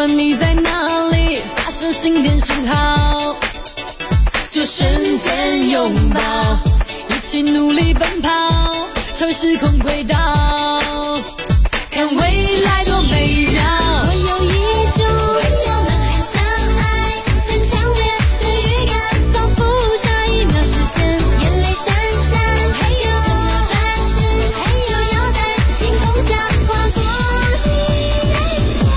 管你在哪里，发射心电讯号，就瞬间拥抱，一起努力奔跑，超越时空轨道，看未来多美妙。我有一种我们很相爱很强烈的预感，仿佛下一秒实现，眼泪闪闪，嘿呦，什么转世，嘿呦，就要在星空下划过你眉头。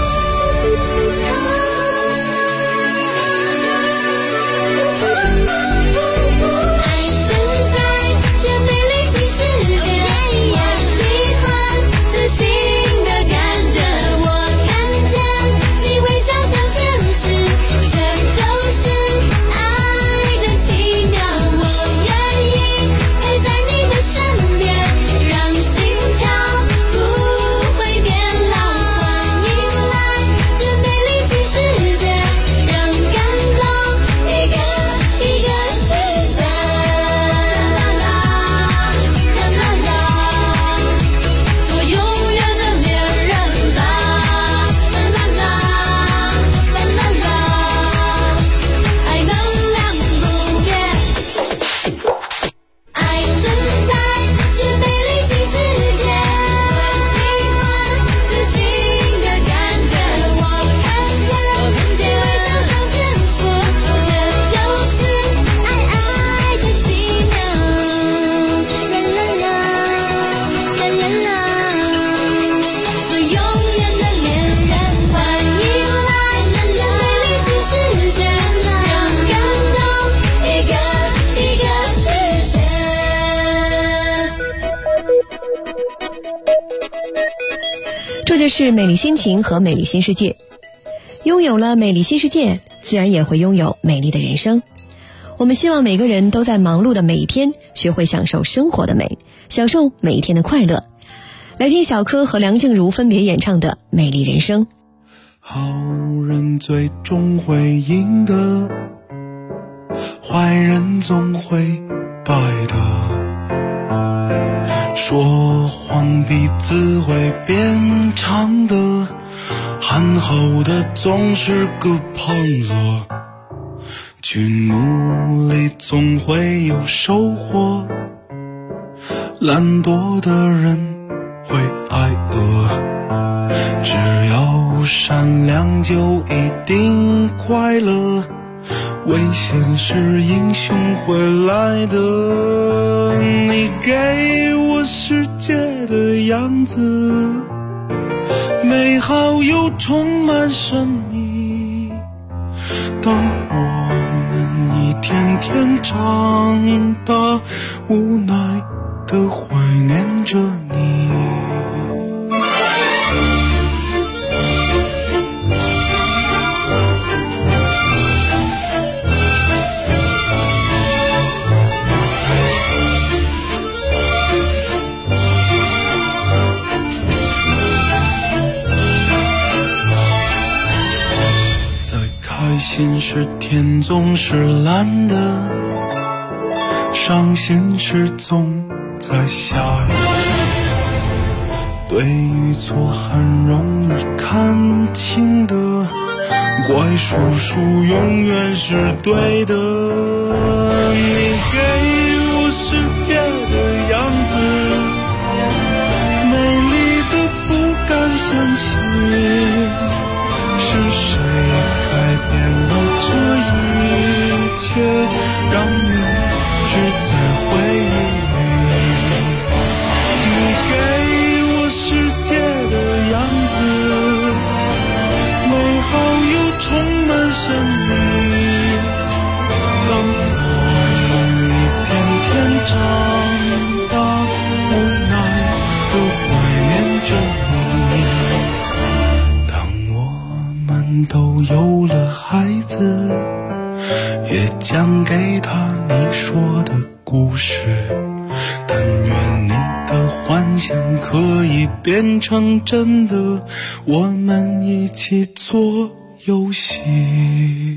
爱存在这美丽新世界，我喜欢自信的感觉，我看见你微笑像天使，这就是爱的奇妙。我愿意陪在你的身边，让心跳不会变老。欢迎来这美丽新世界，让感动一个一个实现。啦啦啦啦啦，做永远的恋人啦。啦啦啦啦啦啦，爱能量不变。爱存在这美丽新世界，我喜欢自信的感觉，我看见微笑像天使，这就是爱的奇妙。啦啦啦啦啦啦，做永远的恋人，欢迎来这美丽新世界，让感动一个一个实现。
这就是美丽心情和美丽新世界。拥有了美丽新世界，自然也会拥有美丽的人生。我们希望每个人都在忙碌的每一天学会享受生活的美，享受每一天的快乐。来听小柯和梁静茹分别演唱的《美丽人生》。
好人最终会赢得，坏人总会败的。说谎鼻子会变长的，憨厚的总是个胖子。去努力总会有收获，懒惰的人会挨饿。只要善良就一定快乐，危险是英雄会来的。你给我世界的样子，美好又充满神秘。当我们一天天长大，无奈地怀念着你。开心时天总是蓝的，伤心时总在下雨。对与错很容易看清的，怪叔叔永远是对的。你给我世界的样子，美丽的不敢相信。是谁改变了这一切，让你只在回忆里？你给我世界的样子，美好又充满神秘。当我们一天天长大，无奈地怀念着都有了孩子，也讲给他你说的故事。但愿你的幻想可以变成真的，我们一起做游戏。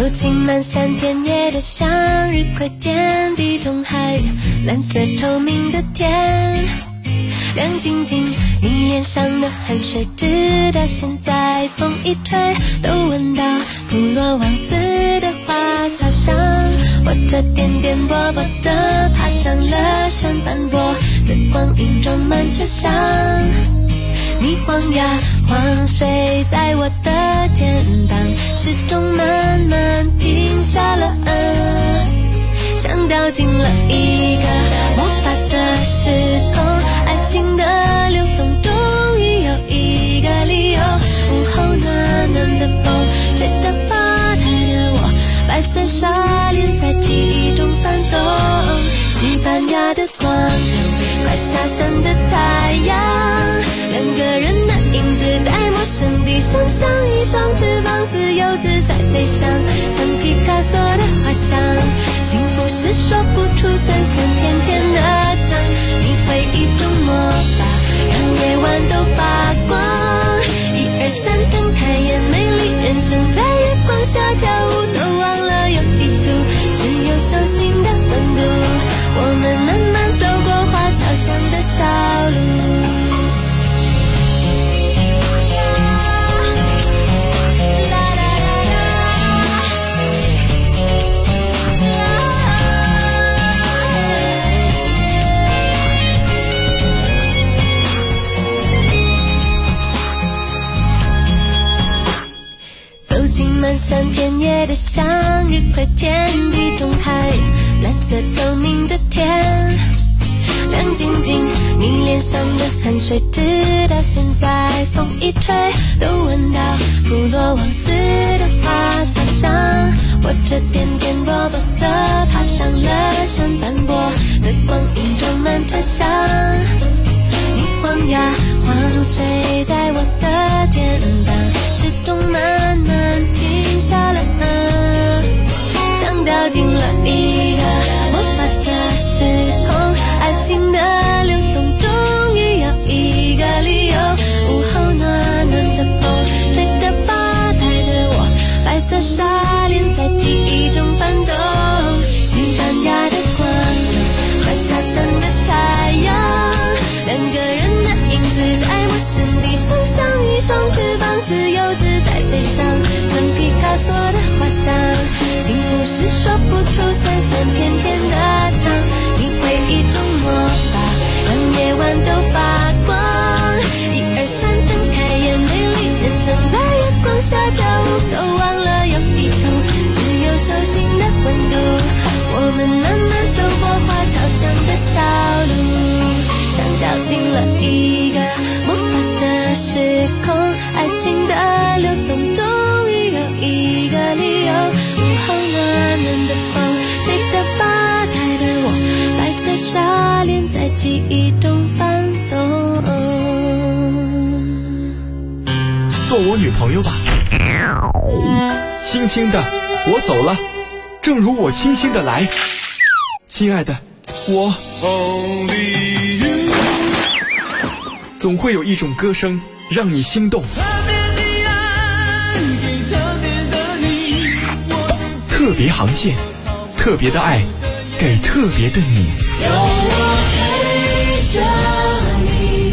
进漫山遍野的向日葵田，地中海蓝色透明的天，亮晶晶，你脸上的汗水，直到现在风一吹都闻到普罗旺斯的花草香。我这颠颠簸簸的爬上了山斑驳的光影装满车厢，你晃呀晃睡在我的肩膀，时钟慢慢停下了，像掉进了一个魔法的时空，爱情的流动终于有一个理由。午后暖暖的风吹着发呆的我，白色纱帘在记忆中翻动，西班牙的广场，快下山的太阳，两个人的影子在陌生地上，像一双翅膀自由自在飞翔，像皮卡索的画像。幸福是说不出酸酸甜甜的糖，你会一种魔法让夜晚都发光。1、2、3睁开眼，美丽人生在月光下跳舞，都忘了有地图，只有手心的温度。我们慢慢走过花草香的小路。漫山遍野的向日葵田，地中海蓝色透明的天，亮晶晶，你脸上的汗水，直到现在风一吹都闻到普罗旺斯的花草香。我这颠颠簸簸的爬上了山斑驳的光影装满车厢，你晃呀晃睡在我的肩膀，时钟慢慢停下了，像掉进了一个魔法的时空，爱情的流动终于有一个理由。午后暖暖的风吹着发呆的我，白色纱帘在记忆中翻动，西班牙的广场，快下山的太阳，两个人的影子在陌生地上，像一双翅膀自由自在飞翔，像皮卡索的画像。幸福是说不出酸酸甜甜的糖，你会一种魔法让夜晚都发光。1、2、3睁开眼，美丽人生在月光下跳舞，都忘了有地图，只有手心的温度。我们慢慢走过花草香的小路，像掉进了一个魔法的时空，爱情的流动终于有一个理由。午后暖暖的风吹着发呆的我，白色纱帘在记忆中翻动。
做我女朋友吧，轻轻的我走了，正如我轻轻的来。亲爱的，我总会有一种歌声让你心动，特别航线，特别的爱，给特别的你。有我陪着你。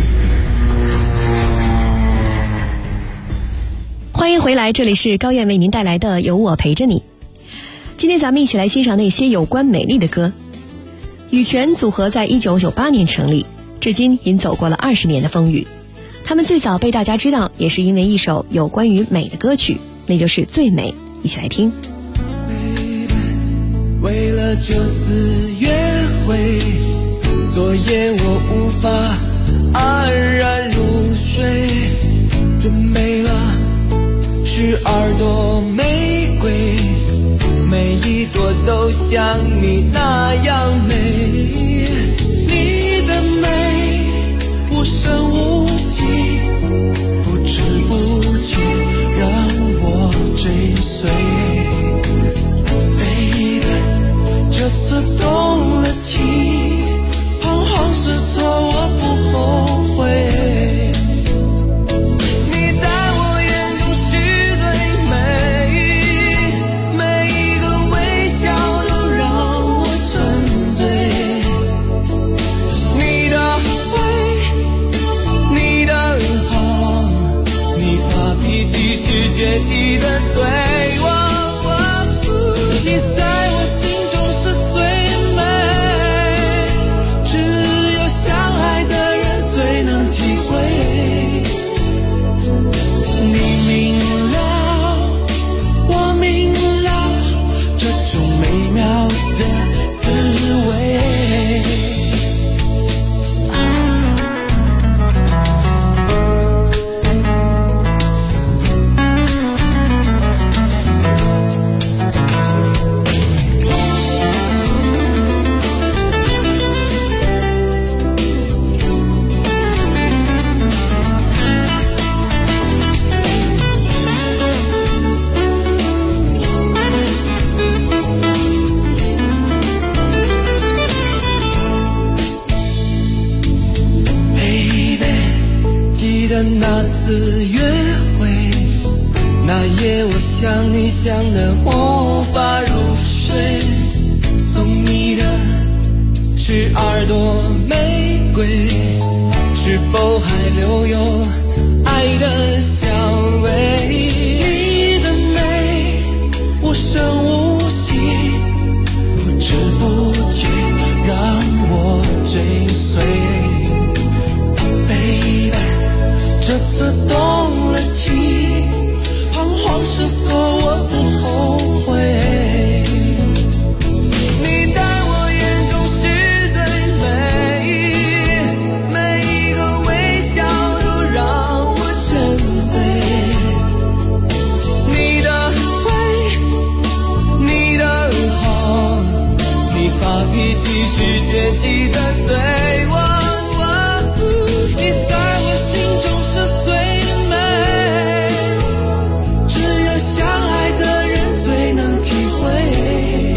欢迎回来，这里是高燕为您带来的有我陪着你。今天咱们一起来欣赏那些有关美丽的歌。羽泉组合在1998年成立，至今已走过了20年的风雨。他们最早被大家知道，也是因为一首有关于美的歌曲，那就是《最美》。一起来听。
为了这次约会，昨夜我无法安然入睡，准备了12朵玫瑰，每一朵都像你那样美。你的美无声无息，不知不觉让我追随。这次动了情，彷徨失措我不后悔。你在我眼中是最美， 崛起的罪。你在我心中是最美，只有相爱的人最能体会。你明了，我明了，这种美妙的滋味。那次约会，那夜我想你想得无法入睡，送你的是耳朵玫瑰，是否还留有爱的香味？你的美无声无息，不知不觉让我追随。这次动了情，彷徨失措我不后悔。你在我眼中是最美，每一个微笑都让我沉醉。你的慧，你的好，你发脾气是崛起的罪。你在我心中是最美，只有相爱的人最能体会。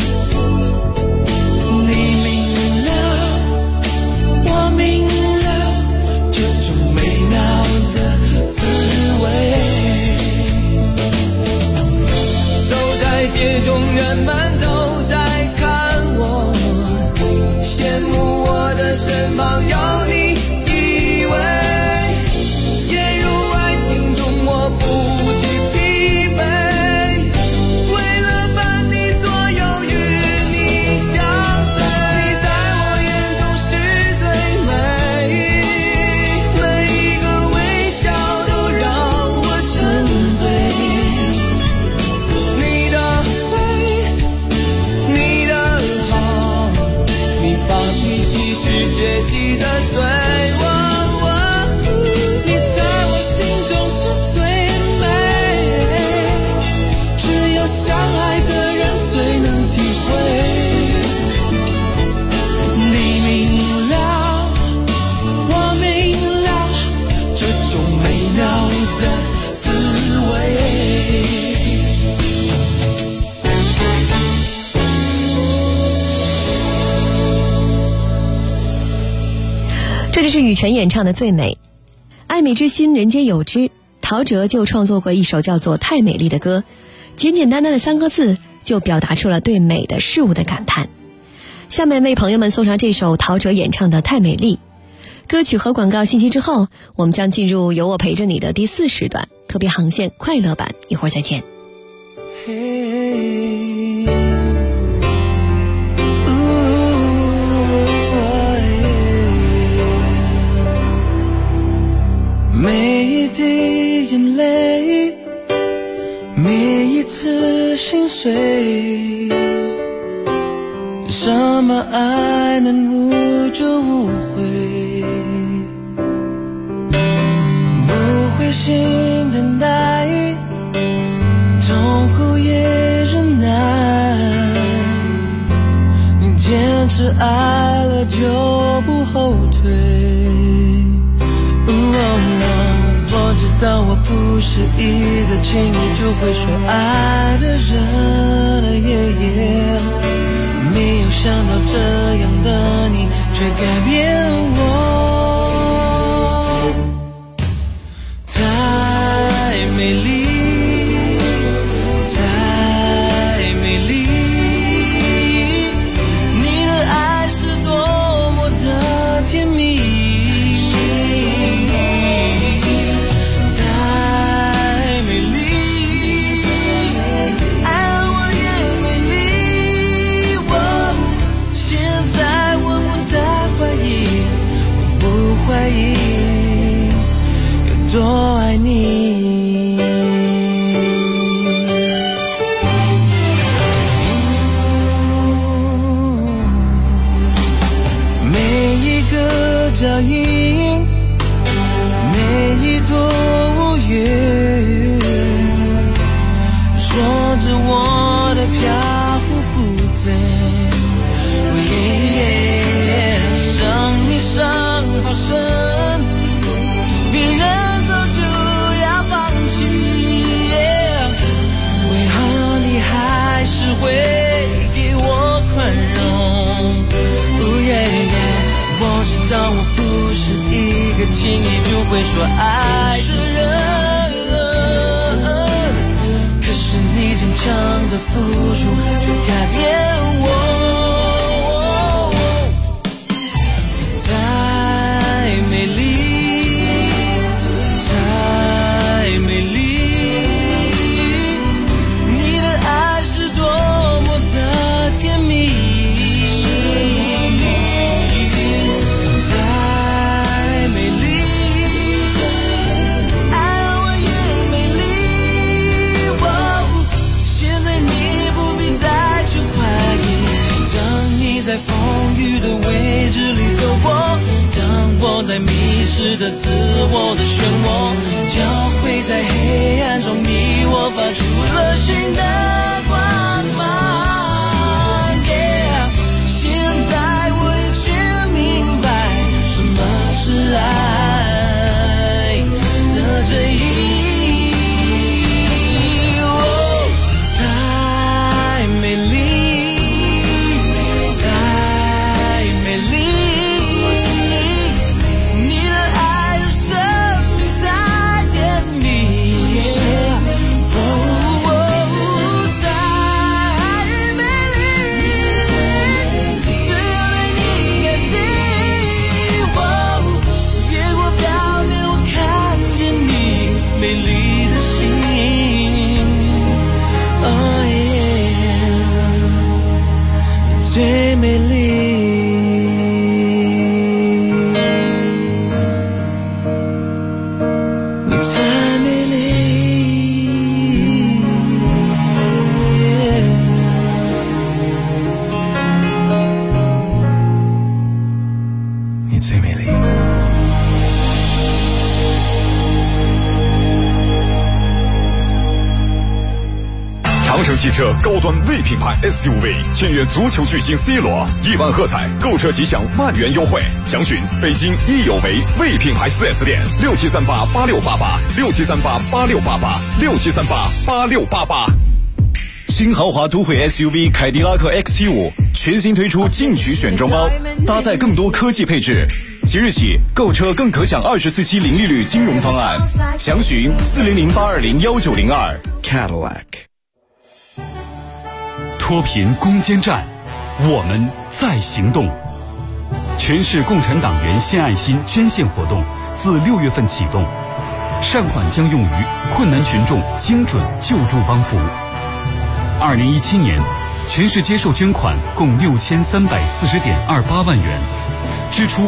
你明了，我明了，这种美妙的滋味。走在街中，人们都在看我，羡慕我的身旁有你。
这就是羽泉演唱的《最美》。爱美之心，人皆有之。陶喆就创作过一首叫做《太美丽》的歌，简简单单的3个字就表达出了对美的事物的感叹。下面为朋友们送上这首陶喆演唱的《太美丽》。歌曲和广告信息之后，我们将进入有我陪着你的第4时段特别航线快乐版，一会儿再见。
每一滴眼泪，每一次心碎，什么爱能无就无悔？不灰心等待，痛苦也忍耐，你坚持爱了就不后退。我知道我不是一个轻易就会说爱的人，没有想到这样的你却改变我。太美丽，太美丽，你的爱是多么的甜蜜。太美丽， 生，别人早就要放弃，为何你还是会给我宽容？我知道我不是一个轻易就会说爱的人，可是你坚强的付出却改变我。太美丽，太美丽，你的爱是多么的甜蜜，太美丽，爱我也美丽。现在你不必再去怀疑，当你在风雨的位置里走过，当我在迷失的自我的漩涡，交汇在黑暗中，你我发出了新的光芒。现在我也全明白什么是爱的真意。太美丽，太美丽，你的爱让生命太甜蜜，太美丽，只有对你感激。越过表面，我看见你美丽的心。Oh yeah， 你最美丽。
长城汽车高端 V 品牌 SUV 签约足球巨星 C 罗，1万喝彩，购车即享万元优惠。详询北京益友维 V 品牌 4S 店，67388688，67388688，67388688。
新豪华都会 SUV 凯迪拉克 XT5全新推出进取选装包，搭载更多科技配置。即日起购车更可享24期零利率金融方案，详询40082019002 Cadillac。
脱贫攻坚战，我们在行动。全市共产党员献爱心捐献活动自6月份启动，善款将用于困难群众精准救助帮扶。2017年，全市接受捐款共6340.28万元，支出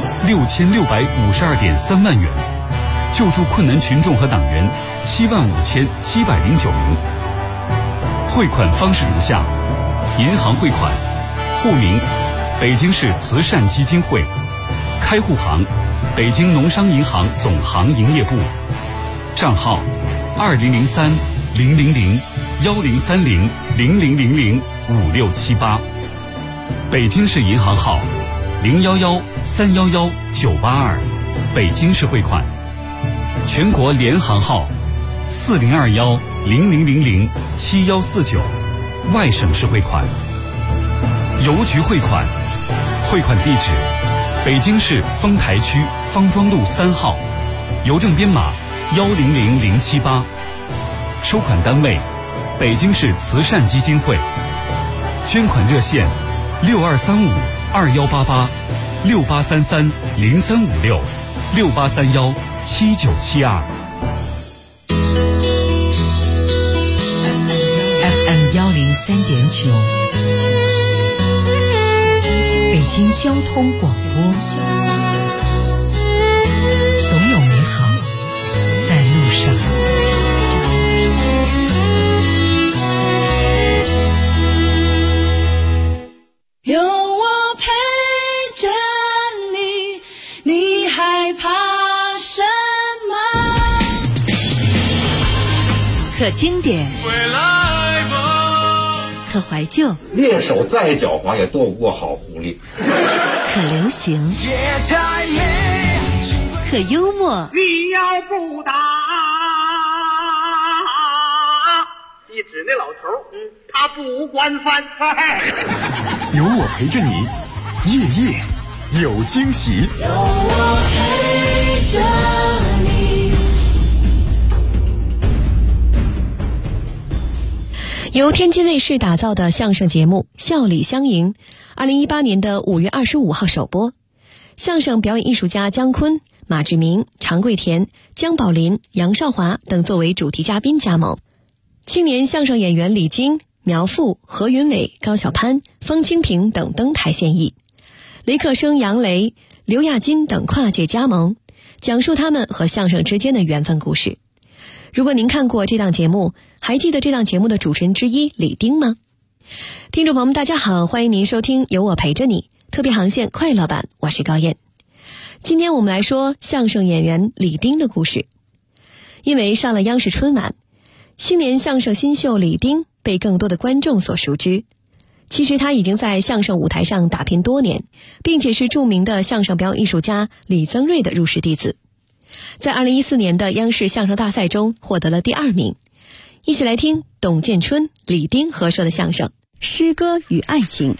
6652.3万元，救助困难群众和党员75709名。汇款方式如下：银行汇款，户名北京市慈善基金会，开户行北京农商银行总行营业部，账号2030-000-1030-0000-5678，北京市银行号011-311-982，北京市汇款，全国联行号4021-0000-7149，外省市汇款。邮局汇款，汇款地址北京市丰台区方庄路3号，邮政编码100078，收款单位北京市慈善基金会，捐款热线6235-2833-0356-6831-7972。
FM103.9，北京交通广播，总有美好在路上。
有我陪着你，你害怕什么？
可经典，可怀旧，
猎手再狡猾也躲不过好狐狸。
可流行，
夜太美，
和幽默。
你要不打，一指那老头他不管饭菜。
有我陪着你，夜夜有惊喜。
有我陪着你。
由天津卫视打造的相声节目《笑里相迎》，2018年的5月25号首播。相声表演艺术家姜昆、马志明、常贵田、姜宝林、杨少华等作为主题嘉宾加盟。青年相声演员李菁、苗阜、何云伟、高晓攀、方清平等登台献艺。雷克生、杨雷、刘亚金等跨界加盟，讲述他们和相声之间的缘分故事。如果您看过这档节目，还记得这档节目的主持人之一李丁吗？听众朋友们大家好，欢迎您收听有我陪着你特别航线快乐版，我是高燕。今天我们来说相声演员李丁的故事。因为上了央视春晚，新年相声新秀李丁被更多的观众所熟知。其实他已经在相声舞台上打拼多年，并且是著名的相声表演艺术家李增瑞的入室弟子。在2014年的央视相声大赛中获得了第2名。一起来听董建春、李丁合说的相声《诗歌与爱情》。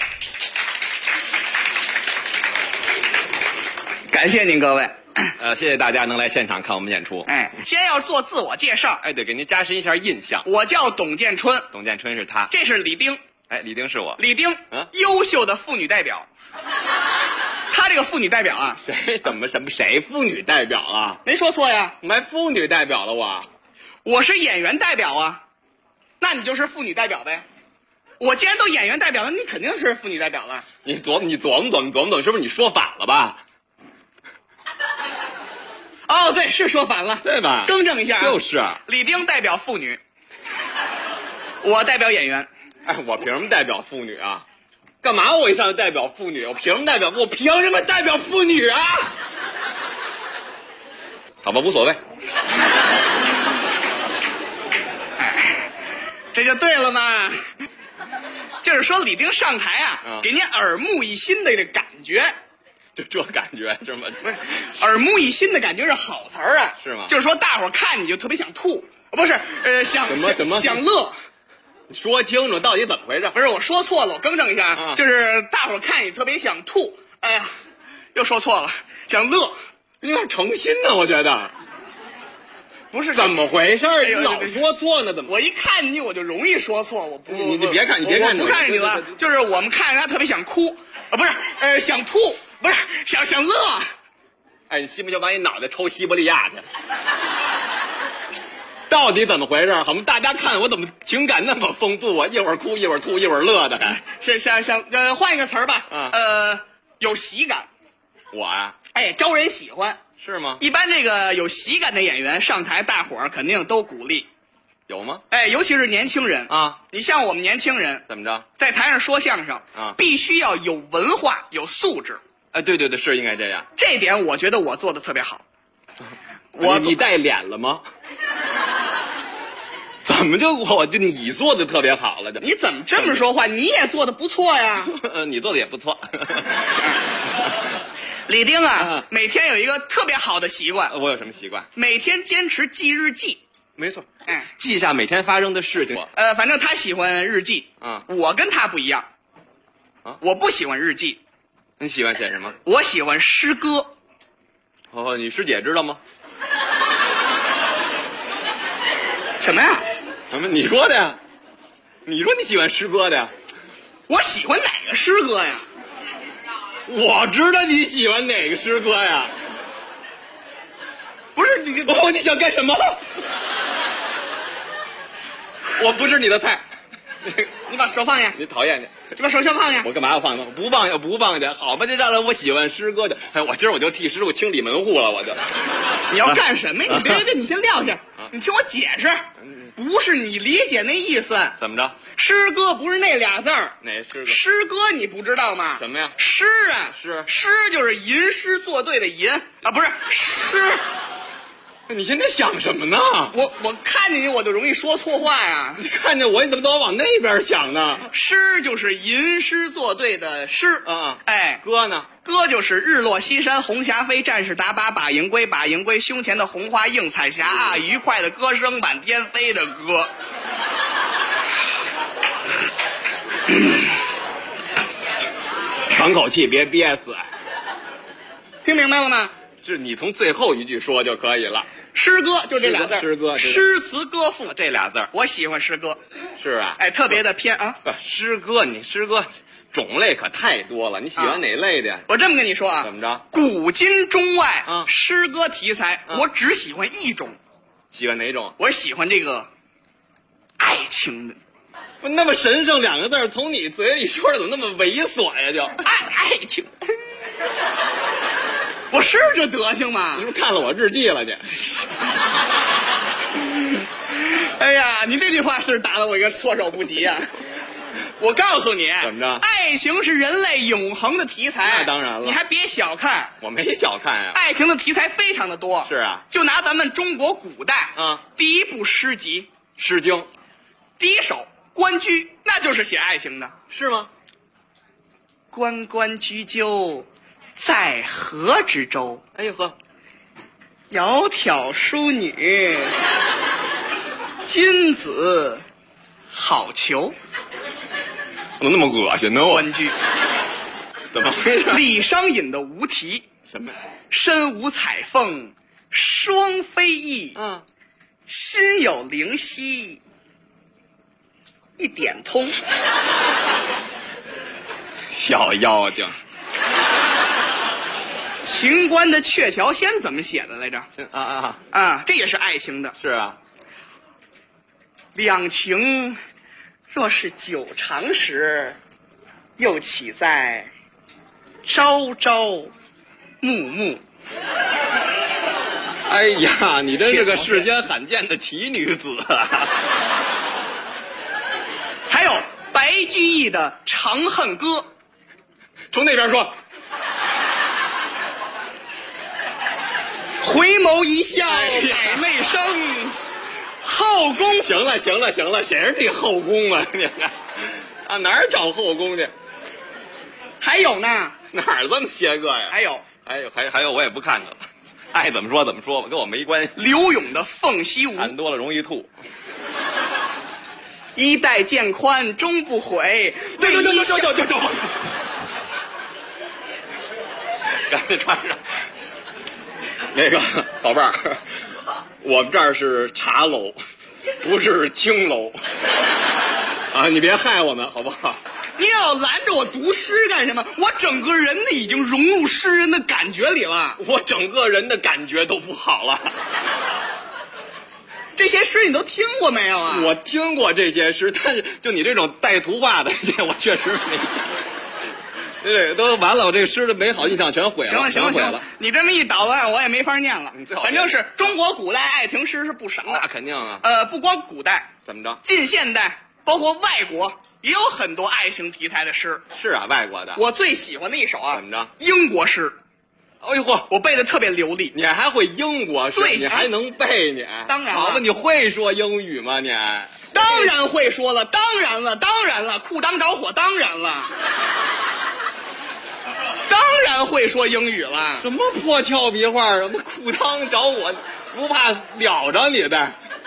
感谢您各位，
谢谢大家能来现场看我们演出。
先要做自我介绍。
对，给您加深一下印象。
我叫董建春，
董建春是他，
这是李丁。
李丁是我。
李丁，优秀的妇女代表。他这个妇女代表啊，
谁妇女代表了？
没说错呀，
我们还妇女代表了
我是演员代表啊，那你就是妇女代表呗。我既然都演员代表了，你肯定是妇女代表了。
你琢磨，是不是你说反了吧？
哦，对，是说反了，
对吧？
更正一下，
就是
李丁代表妇女，我代表演员。
我凭什么代表妇女啊？干嘛我一上来代表妇女？我凭什么代表妇女啊？好吧，无所谓。
这就对了嘛。就是说李丁上台啊，给您耳目一新的这感觉。
就这感觉是吗？
耳目一新的感觉是好词儿啊，
是吗？
就是说大伙儿看你就特别想吐，不是，想乐。
你说清楚到底怎么回事？
不是，我说错了，我更正一下，就是大伙儿看你特别想吐。哎呀，又说错了，想乐，
有点诚心呢，我觉得。
不是
怎么回事？你老说错呢？怎么？
我一看你我就容易说错，我不，
你别看，
我不看着你了。就是我们看着他特别想哭不是，想吐，不是想乐。
你信不信把你脑袋抽西伯利亚去？到底怎么回事？好像大家看我怎么情感那么丰富啊，一会儿哭一会儿吐一会儿乐的，还
是想换一个词儿吧？有喜感。
我啊，
招人喜欢。
是吗？
一般这个有喜感的演员上台，大伙儿肯定都鼓励。
有吗？
尤其是年轻人
啊。
你像我们年轻人
怎么着，在
台上说相声
啊，
必须要有文化有素质。
对，是应该这样。
这点我觉得我做的特别好。
你带脸了吗？怎么就你做的特别好了？
你怎么这么说话？你也做的不错呀。
你做的也不错。
李丁啊，每天有一个特别好的习惯。
我有什么习惯？
每天坚持记日记。
没错，记下每天发生的事情。
反正他喜欢日记我跟他不一样我不喜欢日记。
你喜欢写什么？
我喜欢诗歌。
你师姐知道吗？
什么呀？
什么？你说的呀？你说你喜欢诗歌的呀？
我喜欢哪个诗歌呀？
我知道你喜欢哪个诗歌呀？
不是你，
你想干什么？我不是你的菜。
你把手放下。
你讨厌你。
你把手先放下。
我干嘛要放下？不放下。好吧，这让我喜欢诗歌的。我今儿我就替师傅清理门户了，我就。
你要干什么呀？你别，你先撂下。你听我解释。不是你理解那意思。
怎么着？
诗歌不是那俩字儿。
哪诗歌？
诗歌你不知道吗？
什么呀？
诗啊，诗就是吟诗作对的吟啊，不是诗。
你现在想什么呢？
我看见你我就容易说错话呀。
你看见我，你怎么老往那边想呢？
诗就是吟诗作对的诗
啊，
哎，
歌呢？
歌就是日落西山红霞飞，战士打靶把营归，把营归，胸前的红花映彩霞啊，愉快的歌声满天飞的歌。
喘口气，别憋死。
听明白了吗？
是你从最后一句说就可以了。
诗歌就这俩字，
诗歌，
诗词歌赋
这俩字，
我喜欢诗歌。
是啊，
哎，特别的偏啊。
诗歌，你诗歌种类可太多了，你喜欢哪类的？
我这么跟你说啊，
怎么着？
古今中外啊，诗歌题材，我只喜欢一种。
喜欢哪种？
我喜欢这个爱情的。
那么神圣两个字从你嘴里说的怎么那么猥琐呀？就
爱情。我是这德行吗？
你是不是看了我日记了你？
哎呀，你这句话是打了我一个措手不及啊！我告诉你，
怎么着？
爱情是人类永恒的题材。
那当然了，
你还别小看。
我没小看呀。
爱情的题材非常的多。
是啊，
就拿咱们中国古代
啊，
第一部诗集《
诗经》，
第一首《关雎》，那就是写爱情的，
是吗？
关关雎鸠，在河之洲。
哎呦呵，
窈窕淑女，君子好逑。
怎么那么恶心呢？
关雎，
怎么回事？
李商隐的无题。
什么？
身无彩凤双飞翼，心有灵犀一点通。
小妖精。
秦观的《鹊桥仙》怎么写的来着？这也是爱情的。
是啊。
两情若是久长时，又岂在朝朝暮暮。
哎呀，你真是个世间罕见的奇女子啊！
还有白居易的《长恨歌》，
从那边说。
回眸一笑百媚生，后宫。
行了，谁是你后宫啊？你啊，哪儿找后宫去？
还有呢？
哪儿这么些个呀？还有，我也不看它了，爱怎么说怎么说吧，跟我没关系。
刘勇的《凤西吴》，
看多了容易吐。
衣带渐宽终不悔。
对，赶紧穿上。那个宝贝儿，我们这儿是茶楼，不是青楼啊！你别害我们好不好？
你要拦着我读诗干什么？我整个人呢已经融入诗人的感觉里了，
我整个人的感觉都不好了。
这些诗你都听过没有啊？
我听过这些诗，但是就你这种带图画的，这我确实没听。对，都完了，我这个诗的美好印象全毁了。
行了，你这么一捣乱，我也没法念了。反正是中国古代爱情诗是不少的。
那肯定啊。
不光古代，
怎么着？
近现代，包括外国也有很多爱情题材的诗。
是啊，外国的。
我最喜欢的一首啊，
怎么着？
英国诗。
哎呦嚯，
我背的特别流利。
你还会英国诗？你还能背你？
当然了。
好吧，你会说英语吗？你？
当然会说了，当然了，裤裆着火，当然了。当然会说英语了。
什么破俏皮话？什么裤裆着火，不怕燎着你的？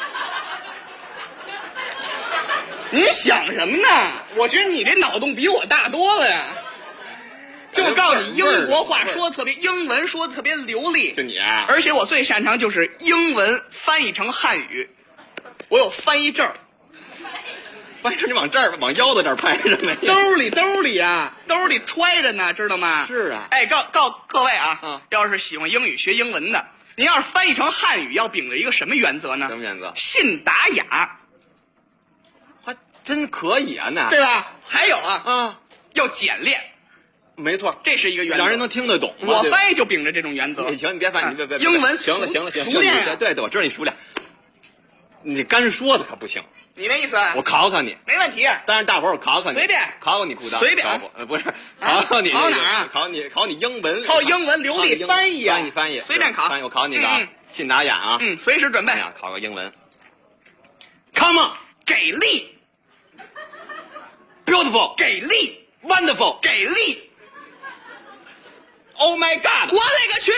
你想什么呢？我觉得你这脑洞比我大多了呀。就告诉你，英国话说的特别，英文说的特别流利。
就你啊！
而且我最擅长就是英文翻译成汉语，我有翻译证。
翻译成你往这儿，往腰子这儿拍着呢。
兜里啊，兜里揣着呢，知道吗？
是啊。
哎，告各位啊，要是喜欢英语学英文的，您要是翻译成汉语，要秉着一个什么原则呢？
什么原则？
信达雅。
还真可以啊，那
对吧？还有啊，要简练。
没错，
这是一个原则，
让人能听得懂。
我翻译就秉着这种原则。
行，你别翻，你别。
英文
行了，
熟练。
对，我知道你熟练。你干说的可不行。
你那意思？
我考考你，
没问题。
但是大伙儿我考考你，
随便
考考你裤裆，
随便。
不是考考你，
考哪儿啊？
考你英文，
靠英文流利翻译啊，
翻译，
随便考。
我考你个，信打眼啊，
随时准备。
考个英文。Come on，
给力
，beautiful，
给力
，wonderful，
给力
，Oh my God，
我勒个去！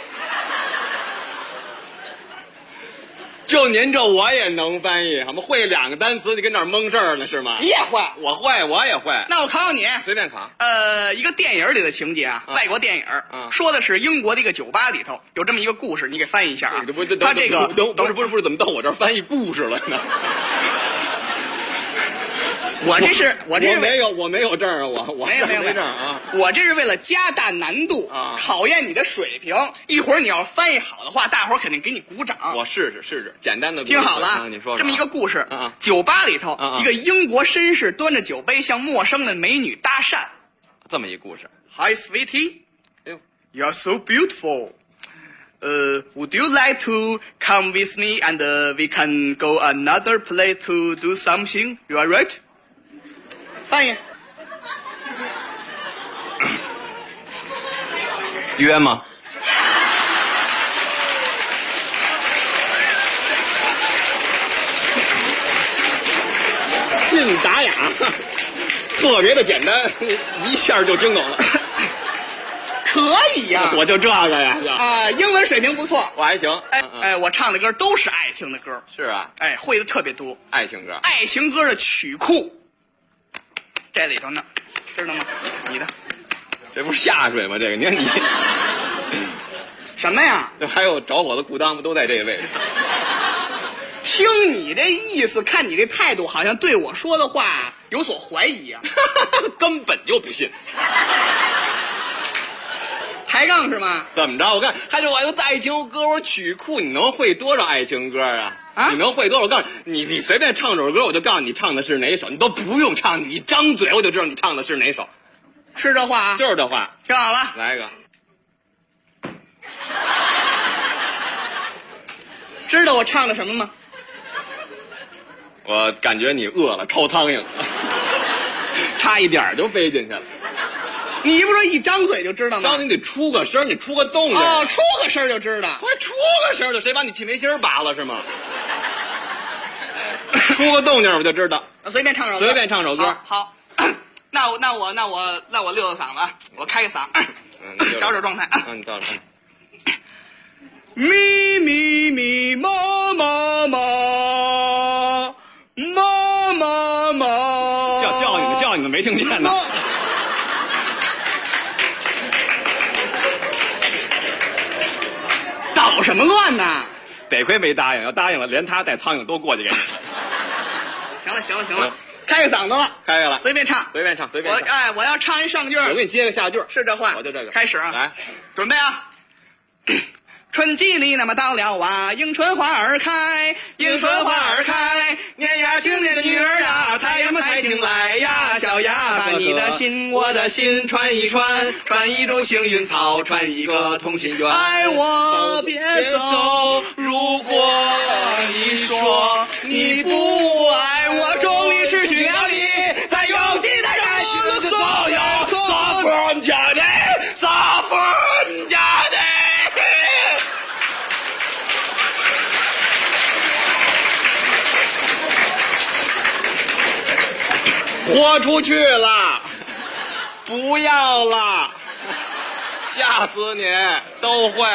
就您这我也能翻译，好吗？会2个单词，你跟那儿蒙事儿呢是吗？
你也会，
我会，我也会。
那我考考你，
随便考。
一个电影里的情节啊，外国电影，说的是英国的一个酒吧里头有这么一个故事，你给翻译一下啊。他这个
不是，怎么到我这儿翻译故事了呢？
我这是
我没有证啊，我没证啊。
我这是为了加大难度，考验你的水平。一会儿你要翻译好的话，大伙儿肯定给你鼓掌。
我试试，简单的。
听好了，
你说
这么一个故事，酒吧里头，一个英国绅士端着酒杯向陌生的美女搭讪。
这么一故事。
Hi, sweetie, you're so beautiful. Would you like to come with me and we can go another place to do something? You are right. 翻译。
约吗？信达雅，特别的简单，一下就听懂了。
可以呀，
我就这个呀。
英文水平不错，
我还行。
我唱的歌都是爱情的歌。
是啊，
会的特别多。
爱情歌，
爱情歌的曲库。这里头呢，知道吗？你的，
这不是下水吗？这个，你看
什么呀？
这还有着火的裤裆不都在这个位置？
听你这意思，看你这态度，好像对我说的话有所怀疑啊，
根本就不信。
抬杠是吗？
怎么着？我看还得我有爱情歌，我曲库，你能会多少爱情歌啊？你能会多少？我告诉你，你随便唱首歌，我就告诉你唱的是哪首，你都不用唱，你一张嘴我就知道你唱的是哪首。
是这话啊？
就是这话。
听好了，
来一个。
知道我唱的什么吗？
我感觉你饿了，超苍蝇，差一点就飞进去了。
你不说一张嘴就知道吗？
张，你得出个声，你出个动静。
出个声就知道。
快出个声的，谁把你气眉心拔了是吗？出个动静我就知道。
随便唱首歌。
随便唱首歌。
好，那我溜着嗓子，我开个嗓，找找状态。
你找找。
咪咪咪么么么么么么。
叫你们没听见呢。
捣什么乱呢？
得亏没答应，要答应了，连他带苍蝇都过去给你。
行了，开个嗓子了，
开了，
随便唱。我要唱一上句，
我给你接个下句，
是这话，
我就这个，
开始啊，
来，
准备啊。春季里那么到了啊，迎春花儿开，年呀轻年的女儿啊，采呀么采进来呀，小呀把你的心我的心传一传，传一种幸运草，传一个同心圆。爱我别走，如果你说你不爱我，终于失去了你，在拥挤的人所有所分家的。
豁出去了，不要了，吓死你！都会。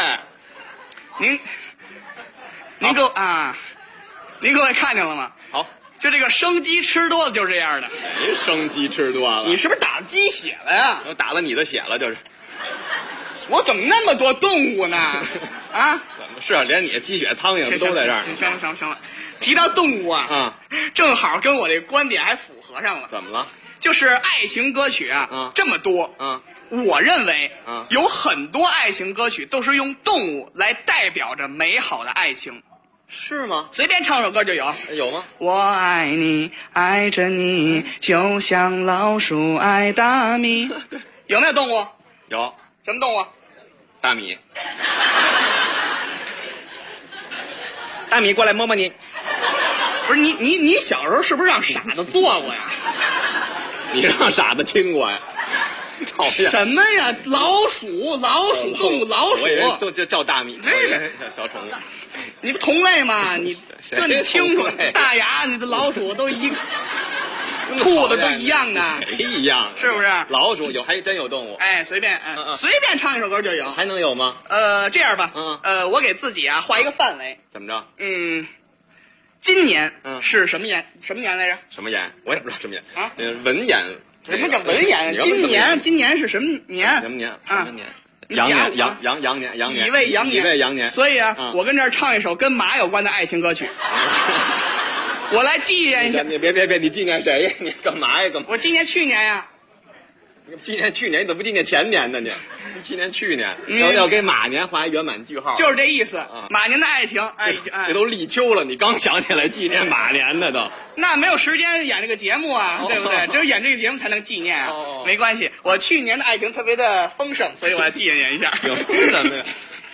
您各位看见了吗？
好，
就这个生鸡吃多了就是这样的。
谁生鸡吃多了？
你是不是打了鸡血了呀？
我打了你的血了，就是。
我怎么那么多动物呢？啊？
是啊，连你鸡血苍蝇都在这儿。
行了，提到动物啊，正好跟我这个观点还符合上了。
怎么了？
就是爱情歌曲啊，这么多，我认为有很多爱情歌曲都是用动物来代表着美好的爱情。
是吗？
随便唱首歌就有。
有吗？
我爱你，爱着你，就像老鼠爱大米。有没有动物？
有。
什么动物？
大米。大米过来摸摸你。
不是你小时候是不是让傻子做过呀？
你让傻子听过呀？
什么呀？老鼠动物，老鼠
我以为都叫大米，
这是
小宠物。
你不同类吗？你那你清楚，大牙你的老鼠都一个，兔子都一样的，
谁一样？
是不是？
老鼠有还真有动物。
哎，随便唱一首歌就有。
还能有吗？
这样吧，我给自己啊画一个范围。
怎么着？
今年是什么年来着？
什么年？我也不知道什么年啊。文言。
什么叫文言？今年是什么年？
什么年？什么年？羊年，
乙未羊
年。
所以啊，我跟这儿唱一首跟马有关的爱情歌曲。我来纪念一下。
你别，你纪念谁呀？你干嘛呀？
我纪念去年呀。
你纪念去年，你怎么不纪念前年呢？你纪念去年，要给马年画一圆满句号。
就是这意思。马年的爱情，
这都立秋了，你刚想起来纪念马年呢都。
那没有时间演这个节目啊，对不对？只有演这个节目才能纪念啊。没关系，我去年的爱情特别的丰盛，所以我要纪念一下。
有丰盛的。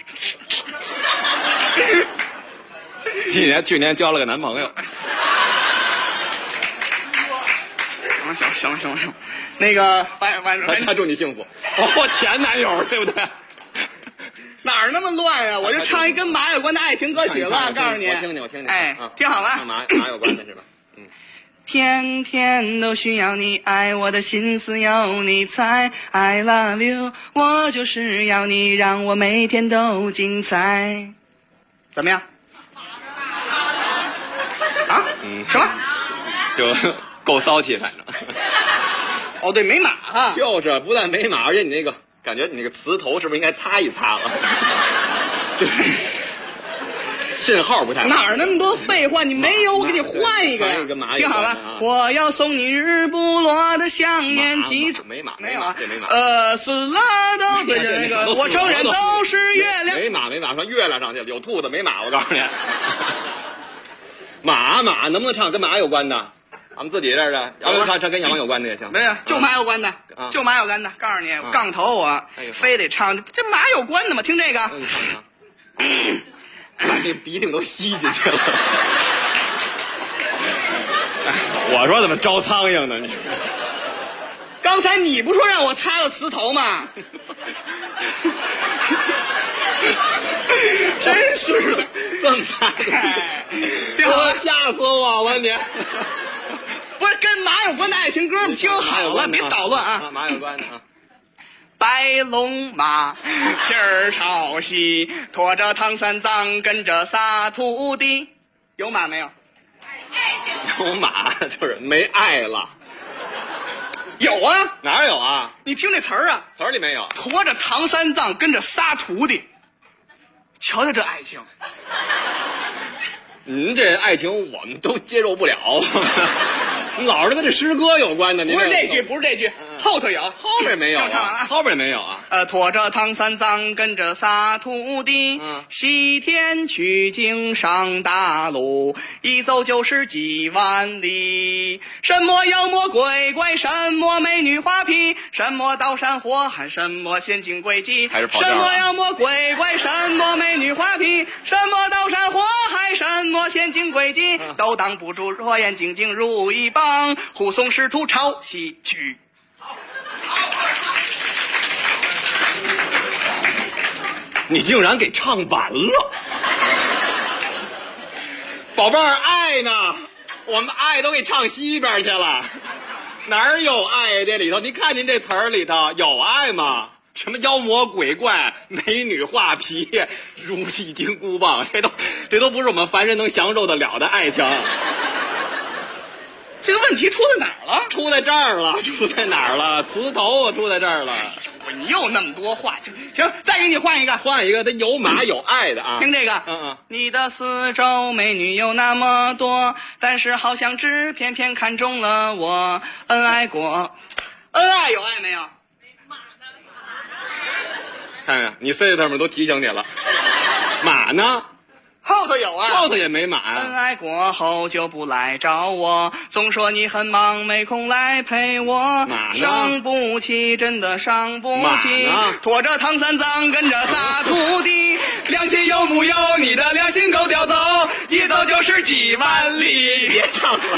去年交了个男朋友。
行了，那个反正
他祝你幸福。前男友对不对？
哪儿那么乱啊？我就唱一跟马有关的爱情歌曲了，告诉你。
我听听。
哎，听好了。
马有关的是吧？
天天都需要你爱，我的心思有你猜。I love you， 我就是要你，让我每天都精彩。怎么样？啊？什么？
就够骚气，反正。
哦，对，没马哈。
就是不但没马，而且你那个感觉，你那个词头是不是应该擦一擦了？信号不太好。
哪儿那么多废话？你没有，我给你换一个呀。听好了，我要送你日不落的想念寄出。
没马，
没有啊，
这没马。
死了都对那个，我承认都是月亮。
没马，说月亮上去了，有兔子没马，我告诉你。马能不能唱跟马有关的？咱们自己这儿的，要不唱跟羊有关的也行。
没有，就马有关的，就马有关的。告诉你，杠头我非得唱这马有关的嘛，听这个。
你唱。把那鼻涕都吸进去了。我说怎么招苍蝇呢？你
刚才你不说让我擦了词头吗？真是的，
这么擦的，吓死我了你！
不是跟马有关的爱情歌，你听好了，别捣乱啊！
马有关的啊。
白龙马，蹄儿朝西，拖着唐三藏，跟着仨徒弟。有马没有？
有马，就是没爱了。
有啊，
哪有啊？
你听这词儿啊，
词儿里没有。
驮着唐三藏，跟着仨徒弟。瞧瞧这爱情。
您这爱情我们都接受不了。老是跟这诗歌有关的。
不是这句，不是这句，后头有，
后面没有啊，后面没有啊。
驮着唐三藏，跟着仨徒弟，西天取经上大路，一走就是几万里。什么妖魔鬼怪，什么美女花皮，什么刀山火海，什么陷阱诡计，什么妖魔鬼怪，什么美女花皮，什么刀山火海，什么陷阱诡计，都挡不住火眼金睛如意棒。护送师徒朝西去。
你竟然给唱完了，宝贝儿，爱呢？我们爱都给唱西边去了，哪儿有爱呀？这里头，您看您这词儿里头有爱吗？什么妖魔鬼怪、美女画皮、如意金箍棒，这都不是我们凡人能享受得了的爱情。
这个问题出在哪儿了？
出在这儿了，出在哪儿了？词头啊，出在这儿了。
你又那么多话，行，再给你换一个，
它有马有爱的啊。
听这个，你的四周美女有那么多，但是好像只偏偏看中了我。恩爱过，恩爱有爱没有？
看看你 C 他们都提醒你了，马呢？
后头有啊，
后头也没马啊。
恩爱过后就不来找我，总说你很忙没空来陪我。伤不起，真的伤不起。驮着唐三藏，跟着仨徒弟，良心有木有？你的良心够叼走。 一走就是几万里。
别唱了。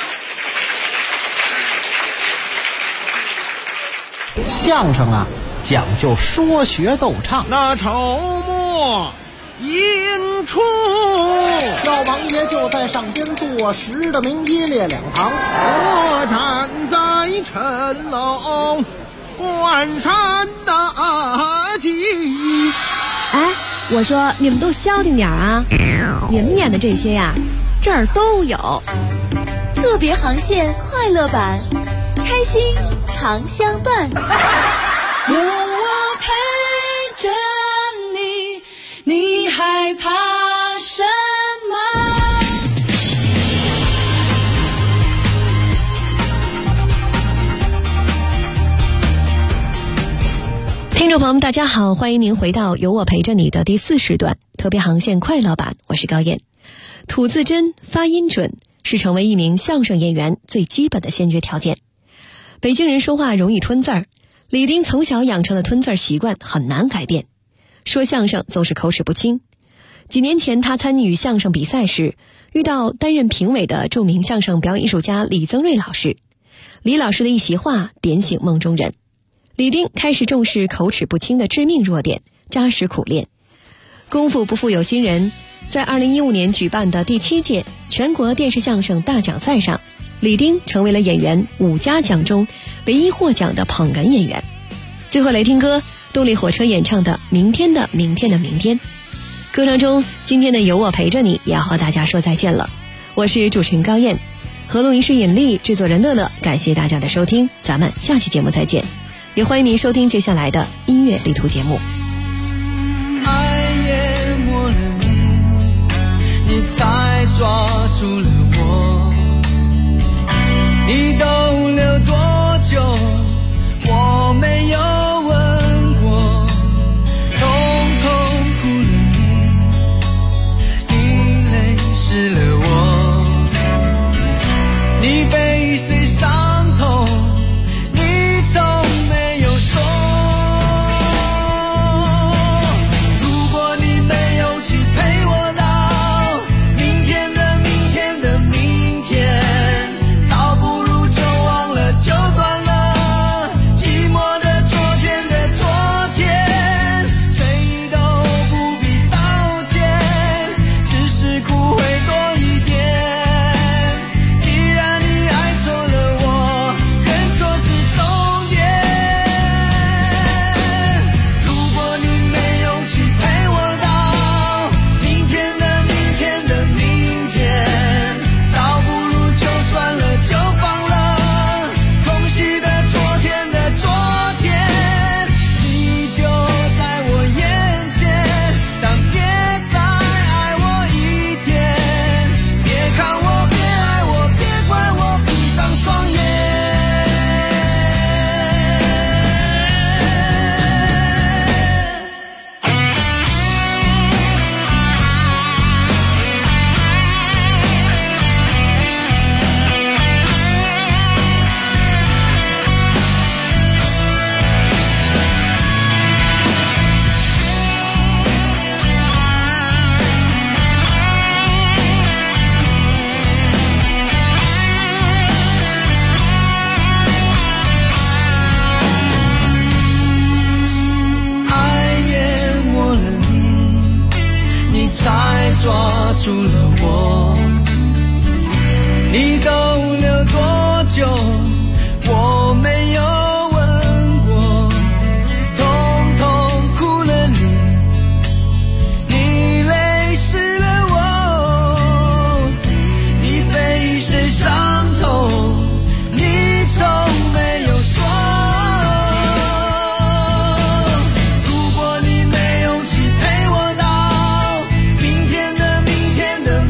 相声啊，讲究说学逗唱。
那筹末引出，
老王爷就在上边坐实的名一列两旁，
我站在城楼关山大吉。
哎，我说你们都消停点啊！你们演的这些呀，这儿都有。
特别航线快乐版，开心常相伴。
有我陪着你，你害怕什么？
听众朋友们大家好，欢迎您回到有我陪着你的第4时段特别航线快乐版，我是高燕。吐字真，发音准是成为一名相声演员最基本的先决条件。北京人说话容易吞字儿，李丁从小养成的吞字儿习惯很难改变，说相声总是口齿不清。几年前他参与相声比赛时，遇到担任评委的著名相声表演艺术家李增瑞老师。李老师的一席话点醒梦中人，李丁开始重视口齿不清的致命弱点，扎实苦练。功夫不负有心人，在2015年举办的第7届全国电视相声大奖赛上，李丁成为了演员5家奖中唯一获奖的捧哏演员。最后来听歌，动力火车演唱的《明天的明天的明天》。歌声中，今天的有我陪着你也要和大家说再见了。我是主持人高燕，和录音师尹丽，制作人乐乐，感谢大家的收听，咱们下期节目再见。也欢迎您收听接下来的音乐旅途节目。
爱淹没了你，你才抓住了我。你逗留多久，我没有问过。通通哭了你泪湿了我。你被谁伤透，你从没有说。如果你没勇气陪我到明天的明天的明天，倒不如就忘了就断了。寂寞的昨天的昨天，谁都不必道歉，只是苦会多一点。既然你爱错了我，认错是终点。如果你没勇气陪我到明天的明天的明天，倒不如就算了就放了。空虚的昨天的昨天，你就在我眼前，但别再爱我一天。别看我，别爱我，别怪我，闭上双眼。爱淹没了你才抓住了我。你逗留多久，我没有问过。通通哭了你泪湿了我。你被谁伤透，你从没有说。如果你没勇气陪我到明天的明天的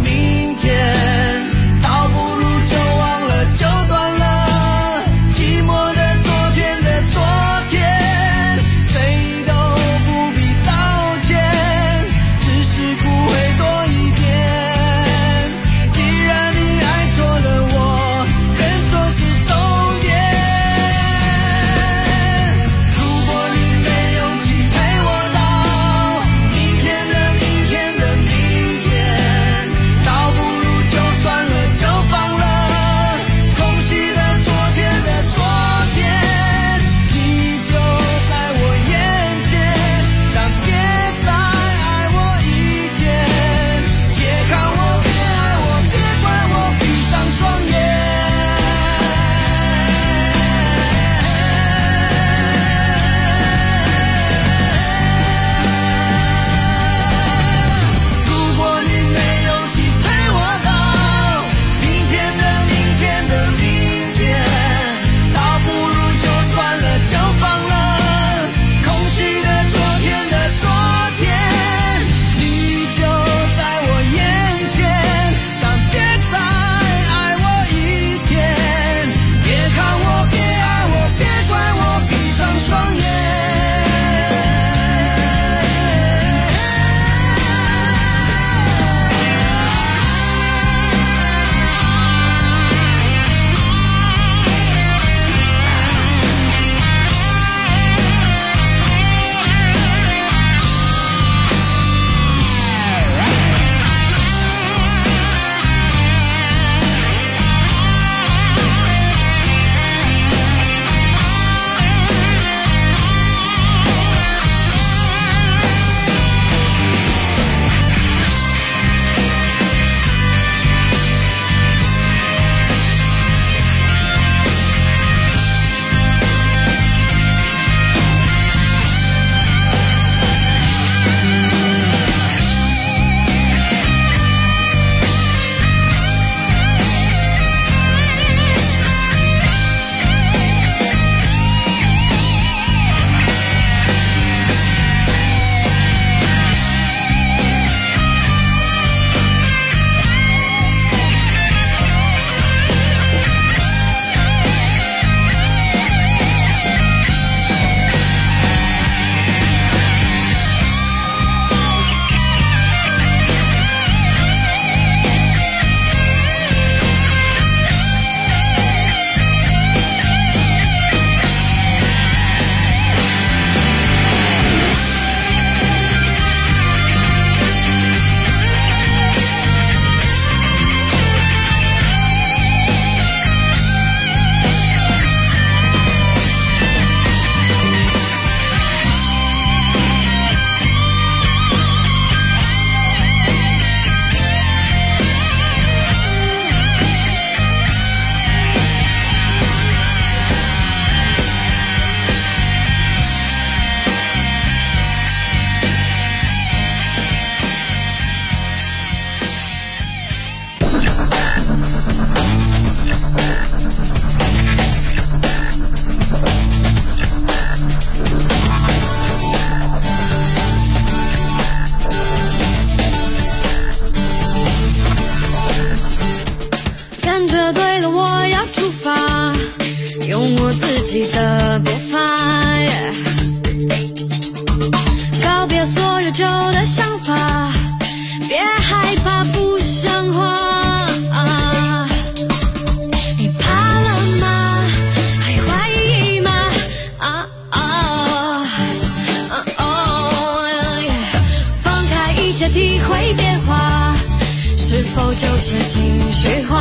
用我自己的步伐，告别所有旧的想法，别害怕不像话。你怕了吗？还怀疑吗？放开一切体会变化，是否就是情绪化？